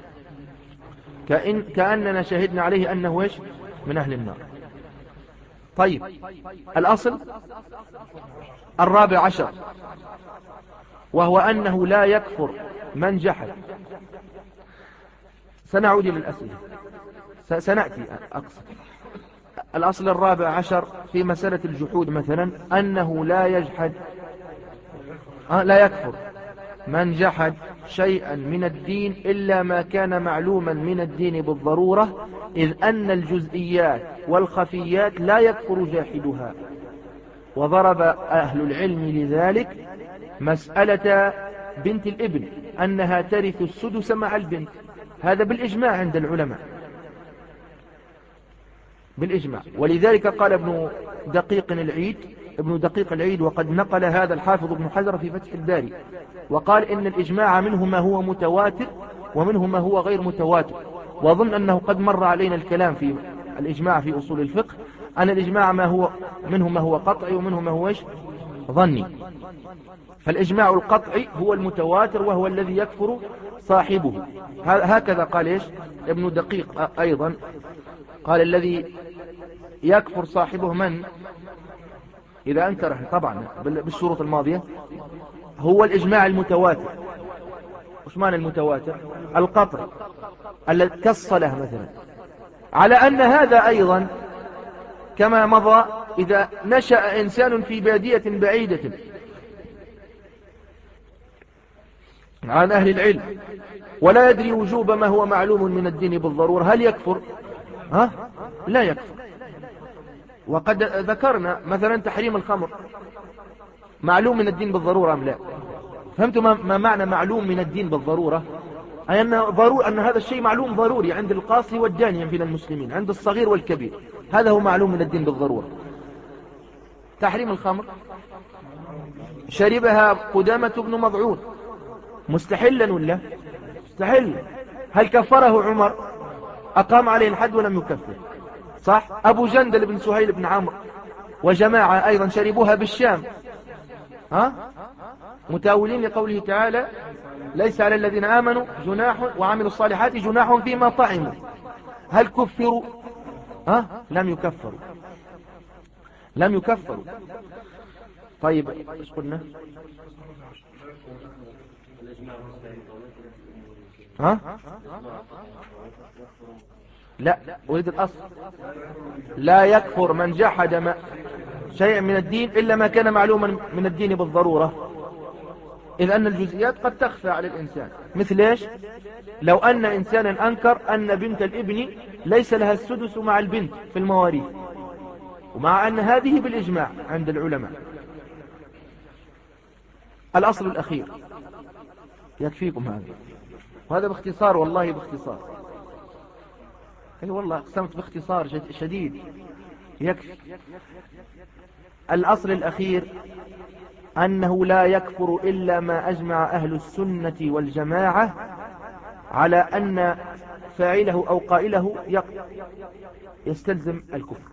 كأن كأننا شهدنا عليه أنه إيش؟ من أهل النار. طيب، الأصل الرابع عشر، وهو أنه لا يكفر من جحد. سنعود للأسئلة، سنأتي أقصد. الأصل الرابع عشر في مسألة الجحود مثلا أنه لا يجحد أه لا يكفر من جحد شيئا من الدين إلا ما كان معلوما من الدين بالضرورة، إذ أن الجزئيات والخفيات لا يكفر جاحدها. وضرب أهل العلم لذلك مسألة بنت الابن أنها ترث السدس مع البنت، هذا بالإجماع عند العلماء، بالإجماع. ولذلك قال ابن دقيق العيد ابن دقيق العيد وقد نقل هذا الحافظ ابن حجر في فتح الباري، وقال إن الإجماع منه ما هو متواتر ومنه ما هو غير متواتر. وأظن أنه قد مر علينا الكلام في الإجماع في أصول الفقه، أن الإجماع ما هو منه ما هو قطعي ومنه ما هو ظني. فالإجماع القطعي هو المتواتر وهو الذي يكفر صاحبه. هكذا قال إيش ابن دقيق أيضا، قال الذي يكفر صاحبه من إذا أنكر طبعا بالشروط الماضية هو الإجماع المتواتر. وش معنى المتواتر؟ القطع الذي كالصلاة مثلا، على أن هذا أيضا كما مضى إذا نشأ إنسان في بادية بعيدة عن أهل العلم ولا يدري وجوب ما هو معلوم من الدين بالضرورة، هل يكفر؟ ها؟ لا يكفر. وقد ذكرنا مثلا تحريم الخمر معلوم من الدين بالضرورة أم لا؟ فهمتم ما معنى معلوم من الدين بالضرورة؟ أي أن, ضرور أن هذا الشيء معلوم ضروري عند القاصي والداني من المسلمين، عند الصغير والكبير، هذا هو معلوم من الدين بالضرورة. تحريم الخمر شربها قدامة بن مضعون مستحلا ولا مستحل؟ هل كفره عمر؟ أقام عليه الحد ولم يكفر، صح؟ أبو جندل بن سهيل بن عمرو وجماعة أيضا شربوها بالشام، ها؟ متاولين لقوله تعالى ليس على الذين آمنوا جناح وعملوا الصالحات جناح فيما طعموا، هل كفروا؟ ها؟ لم يكفروا، لم يكفروا. طيب ايش قلنا؟ ها؟ لا، أريد الأصل. لا يكفر من جحد ما شيء من الدين إلا ما كان معلوما من الدين بالضرورة، إذ أن الجزئيات قد تخفى على الإنسان. مثل إيش؟ لو أن إنسانا أنكر أن بنت الابن ليس لها السدس مع البنت في المواريث، ومع أن هذه بالإجماع عند العلماء. الأصل الأخير يكفيكم هذا، وهذا باختصار، والله باختصار، أي والله أقسمت باختصار شديد يكفي. الأصل الأخير أنه لا يكفر إلا ما أجمع أهل السنة والجماعة على أن فاعله أو قائله يستلزم الكفر.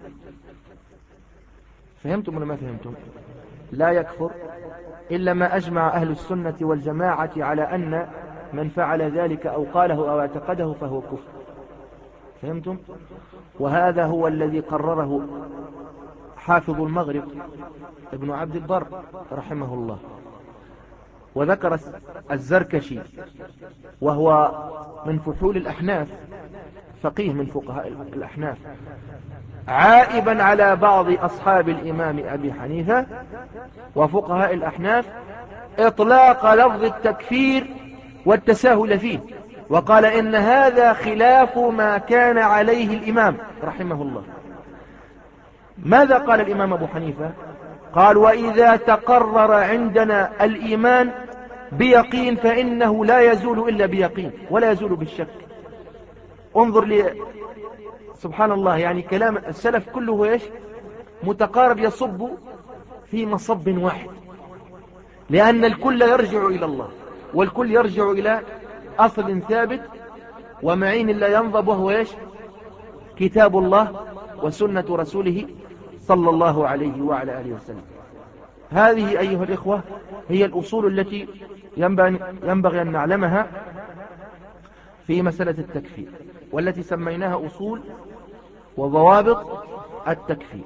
فهمتم ولا ما فهمتم؟ لا يكفر إلا ما أجمع أهل السنة والجماعة على أن من فعل ذلك أو قاله أو اعتقده فهو كفر. فهمتم؟ وهذا هو الذي قرره حافظ المغرب ابن عبد البر رحمه الله. وذكر الزركشي وهو من فحول الأحناف، فقيه من فقهاء الأحناف، عائبا على بعض أصحاب الإمام أبي حنيفة وفقهاء الأحناف إطلاق لفظ التكفير والتساهل فيه، وقال إن هذا خلاف ما كان عليه الإمام رحمه الله. ماذا قال الإمام أبو حنيفة؟ قال وإذا تقرر عندنا الإيمان بيقين فإنه لا يزول إلا بيقين ولا يزول بالشك. انظر لي سبحان الله، يعني كلام السلف كله ايش؟ متقارب، يصب في مصب واحد، لأن الكل يرجع إلى الله، والكل يرجع إلى أصل ثابت ومعين لا ينضب، وهو ايش؟ كتاب الله وسنة رسوله صلى الله عليه وعلى آله وسلم. هذه أيها الإخوة هي الأصول التي ينبغي أن نعلمها في مسألة التكفير، والتي سميناها أصول وضوابط التكفير.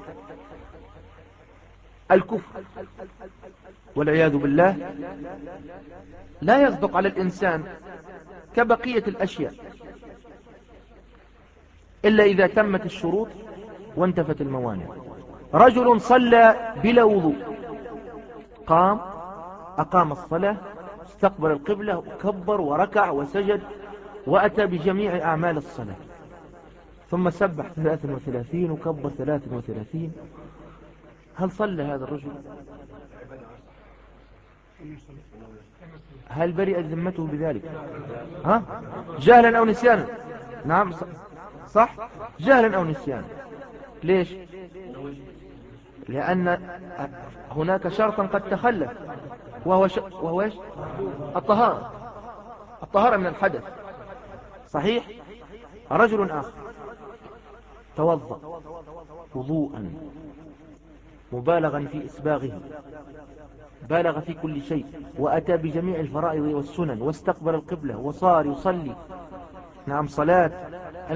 الكفر والعياذ بالله لا يصدق على الإنسان كبقية الأشياء إلا إذا تمت الشروط وانتفت الموانع. رجل صلى بلا وضوء، قام أقام الصلاة، استقبل القبلة وكبر وركع وسجد وأتى بجميع أعمال الصلاة، ثم سبح ثلاثا وثلاثين وكبر ثلاثا وثلاثين، هل صلى هذا الرجل؟ هل برئت ذمته بذلك؟ ها؟ جهلا أو نسيانا؟ نعم صح، جهلا أو نسيانا. ليش؟ لأن هناك شرطا قد تخلف، وهو, ش... وهو إيش؟ الطهارة. الطهارة من الحدث، صحيح. رجل آخر توضأ وضوءا مبالغا في إسباغه، بالغ في كل شيء، وأتى بجميع الفرائض والسنن، واستقبل القبلة وصار يصلي نعم صلاة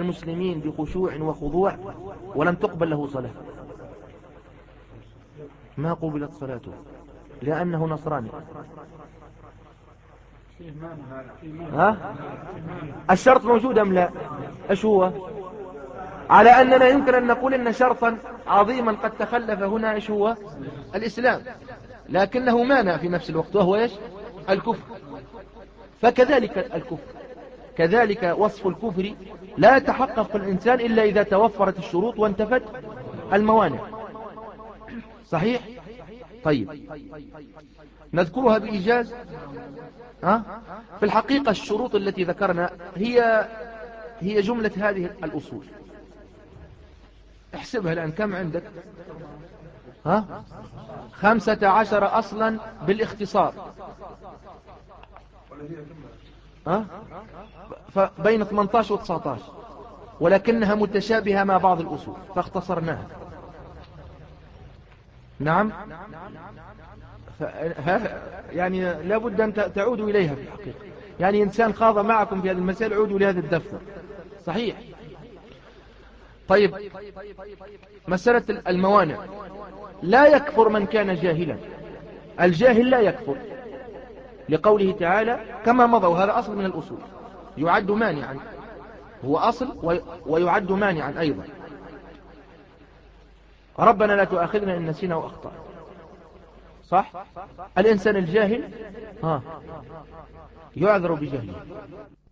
المسلمين بخشوع وخضوع، ولم تقبل له صلاة. ما قبلت صلاته لأنه نصراني. ها؟ الشرط موجود أم لا؟ ايش هو؟ على أننا يمكن أن نقول أن شرطا عظيما قد تخلف هنا ايش هو؟ الإسلام، لكنه مانع في نفس الوقت، وهو ايش؟ الكفر. فكذلك الكفر، كذلك وصف الكفر لا يتحقق الإنسان إلا إذا توفرت الشروط وانتفت الموانع. صحيح؟ طيب نذكرها بإيجاز. ها؟ في الحقيقة الشروط التي ذكرنا هي هي جملة هذه الأصول. احسبها الآن كم عندك؟ ها؟ خمسة عشر أصلا بالاختصار. ها؟ فبين ثمانية عشر و تسعة عشر، ولكنها متشابهة مع بعض الأصول فاختصرناها. نعم. يعني لابد أن تعودوا إليها في الحقيقة. يعني إنسان خاض معكم في هذه المسائل عودوا لهذا الدفتر. صحيح. طيب مسألة الموانع، لا يكفر من كان جاهلا. الجاهل لا يكفر لقوله تعالى كما مضى، وهذا أصل من الأصول، يعد مانعا، هو أصل ويعد مانعا أيضا. ربنا لا تؤاخذنا إن نسينا وأخطأ. صح؟ الإنسان الجاهل ها يعذر بجهله.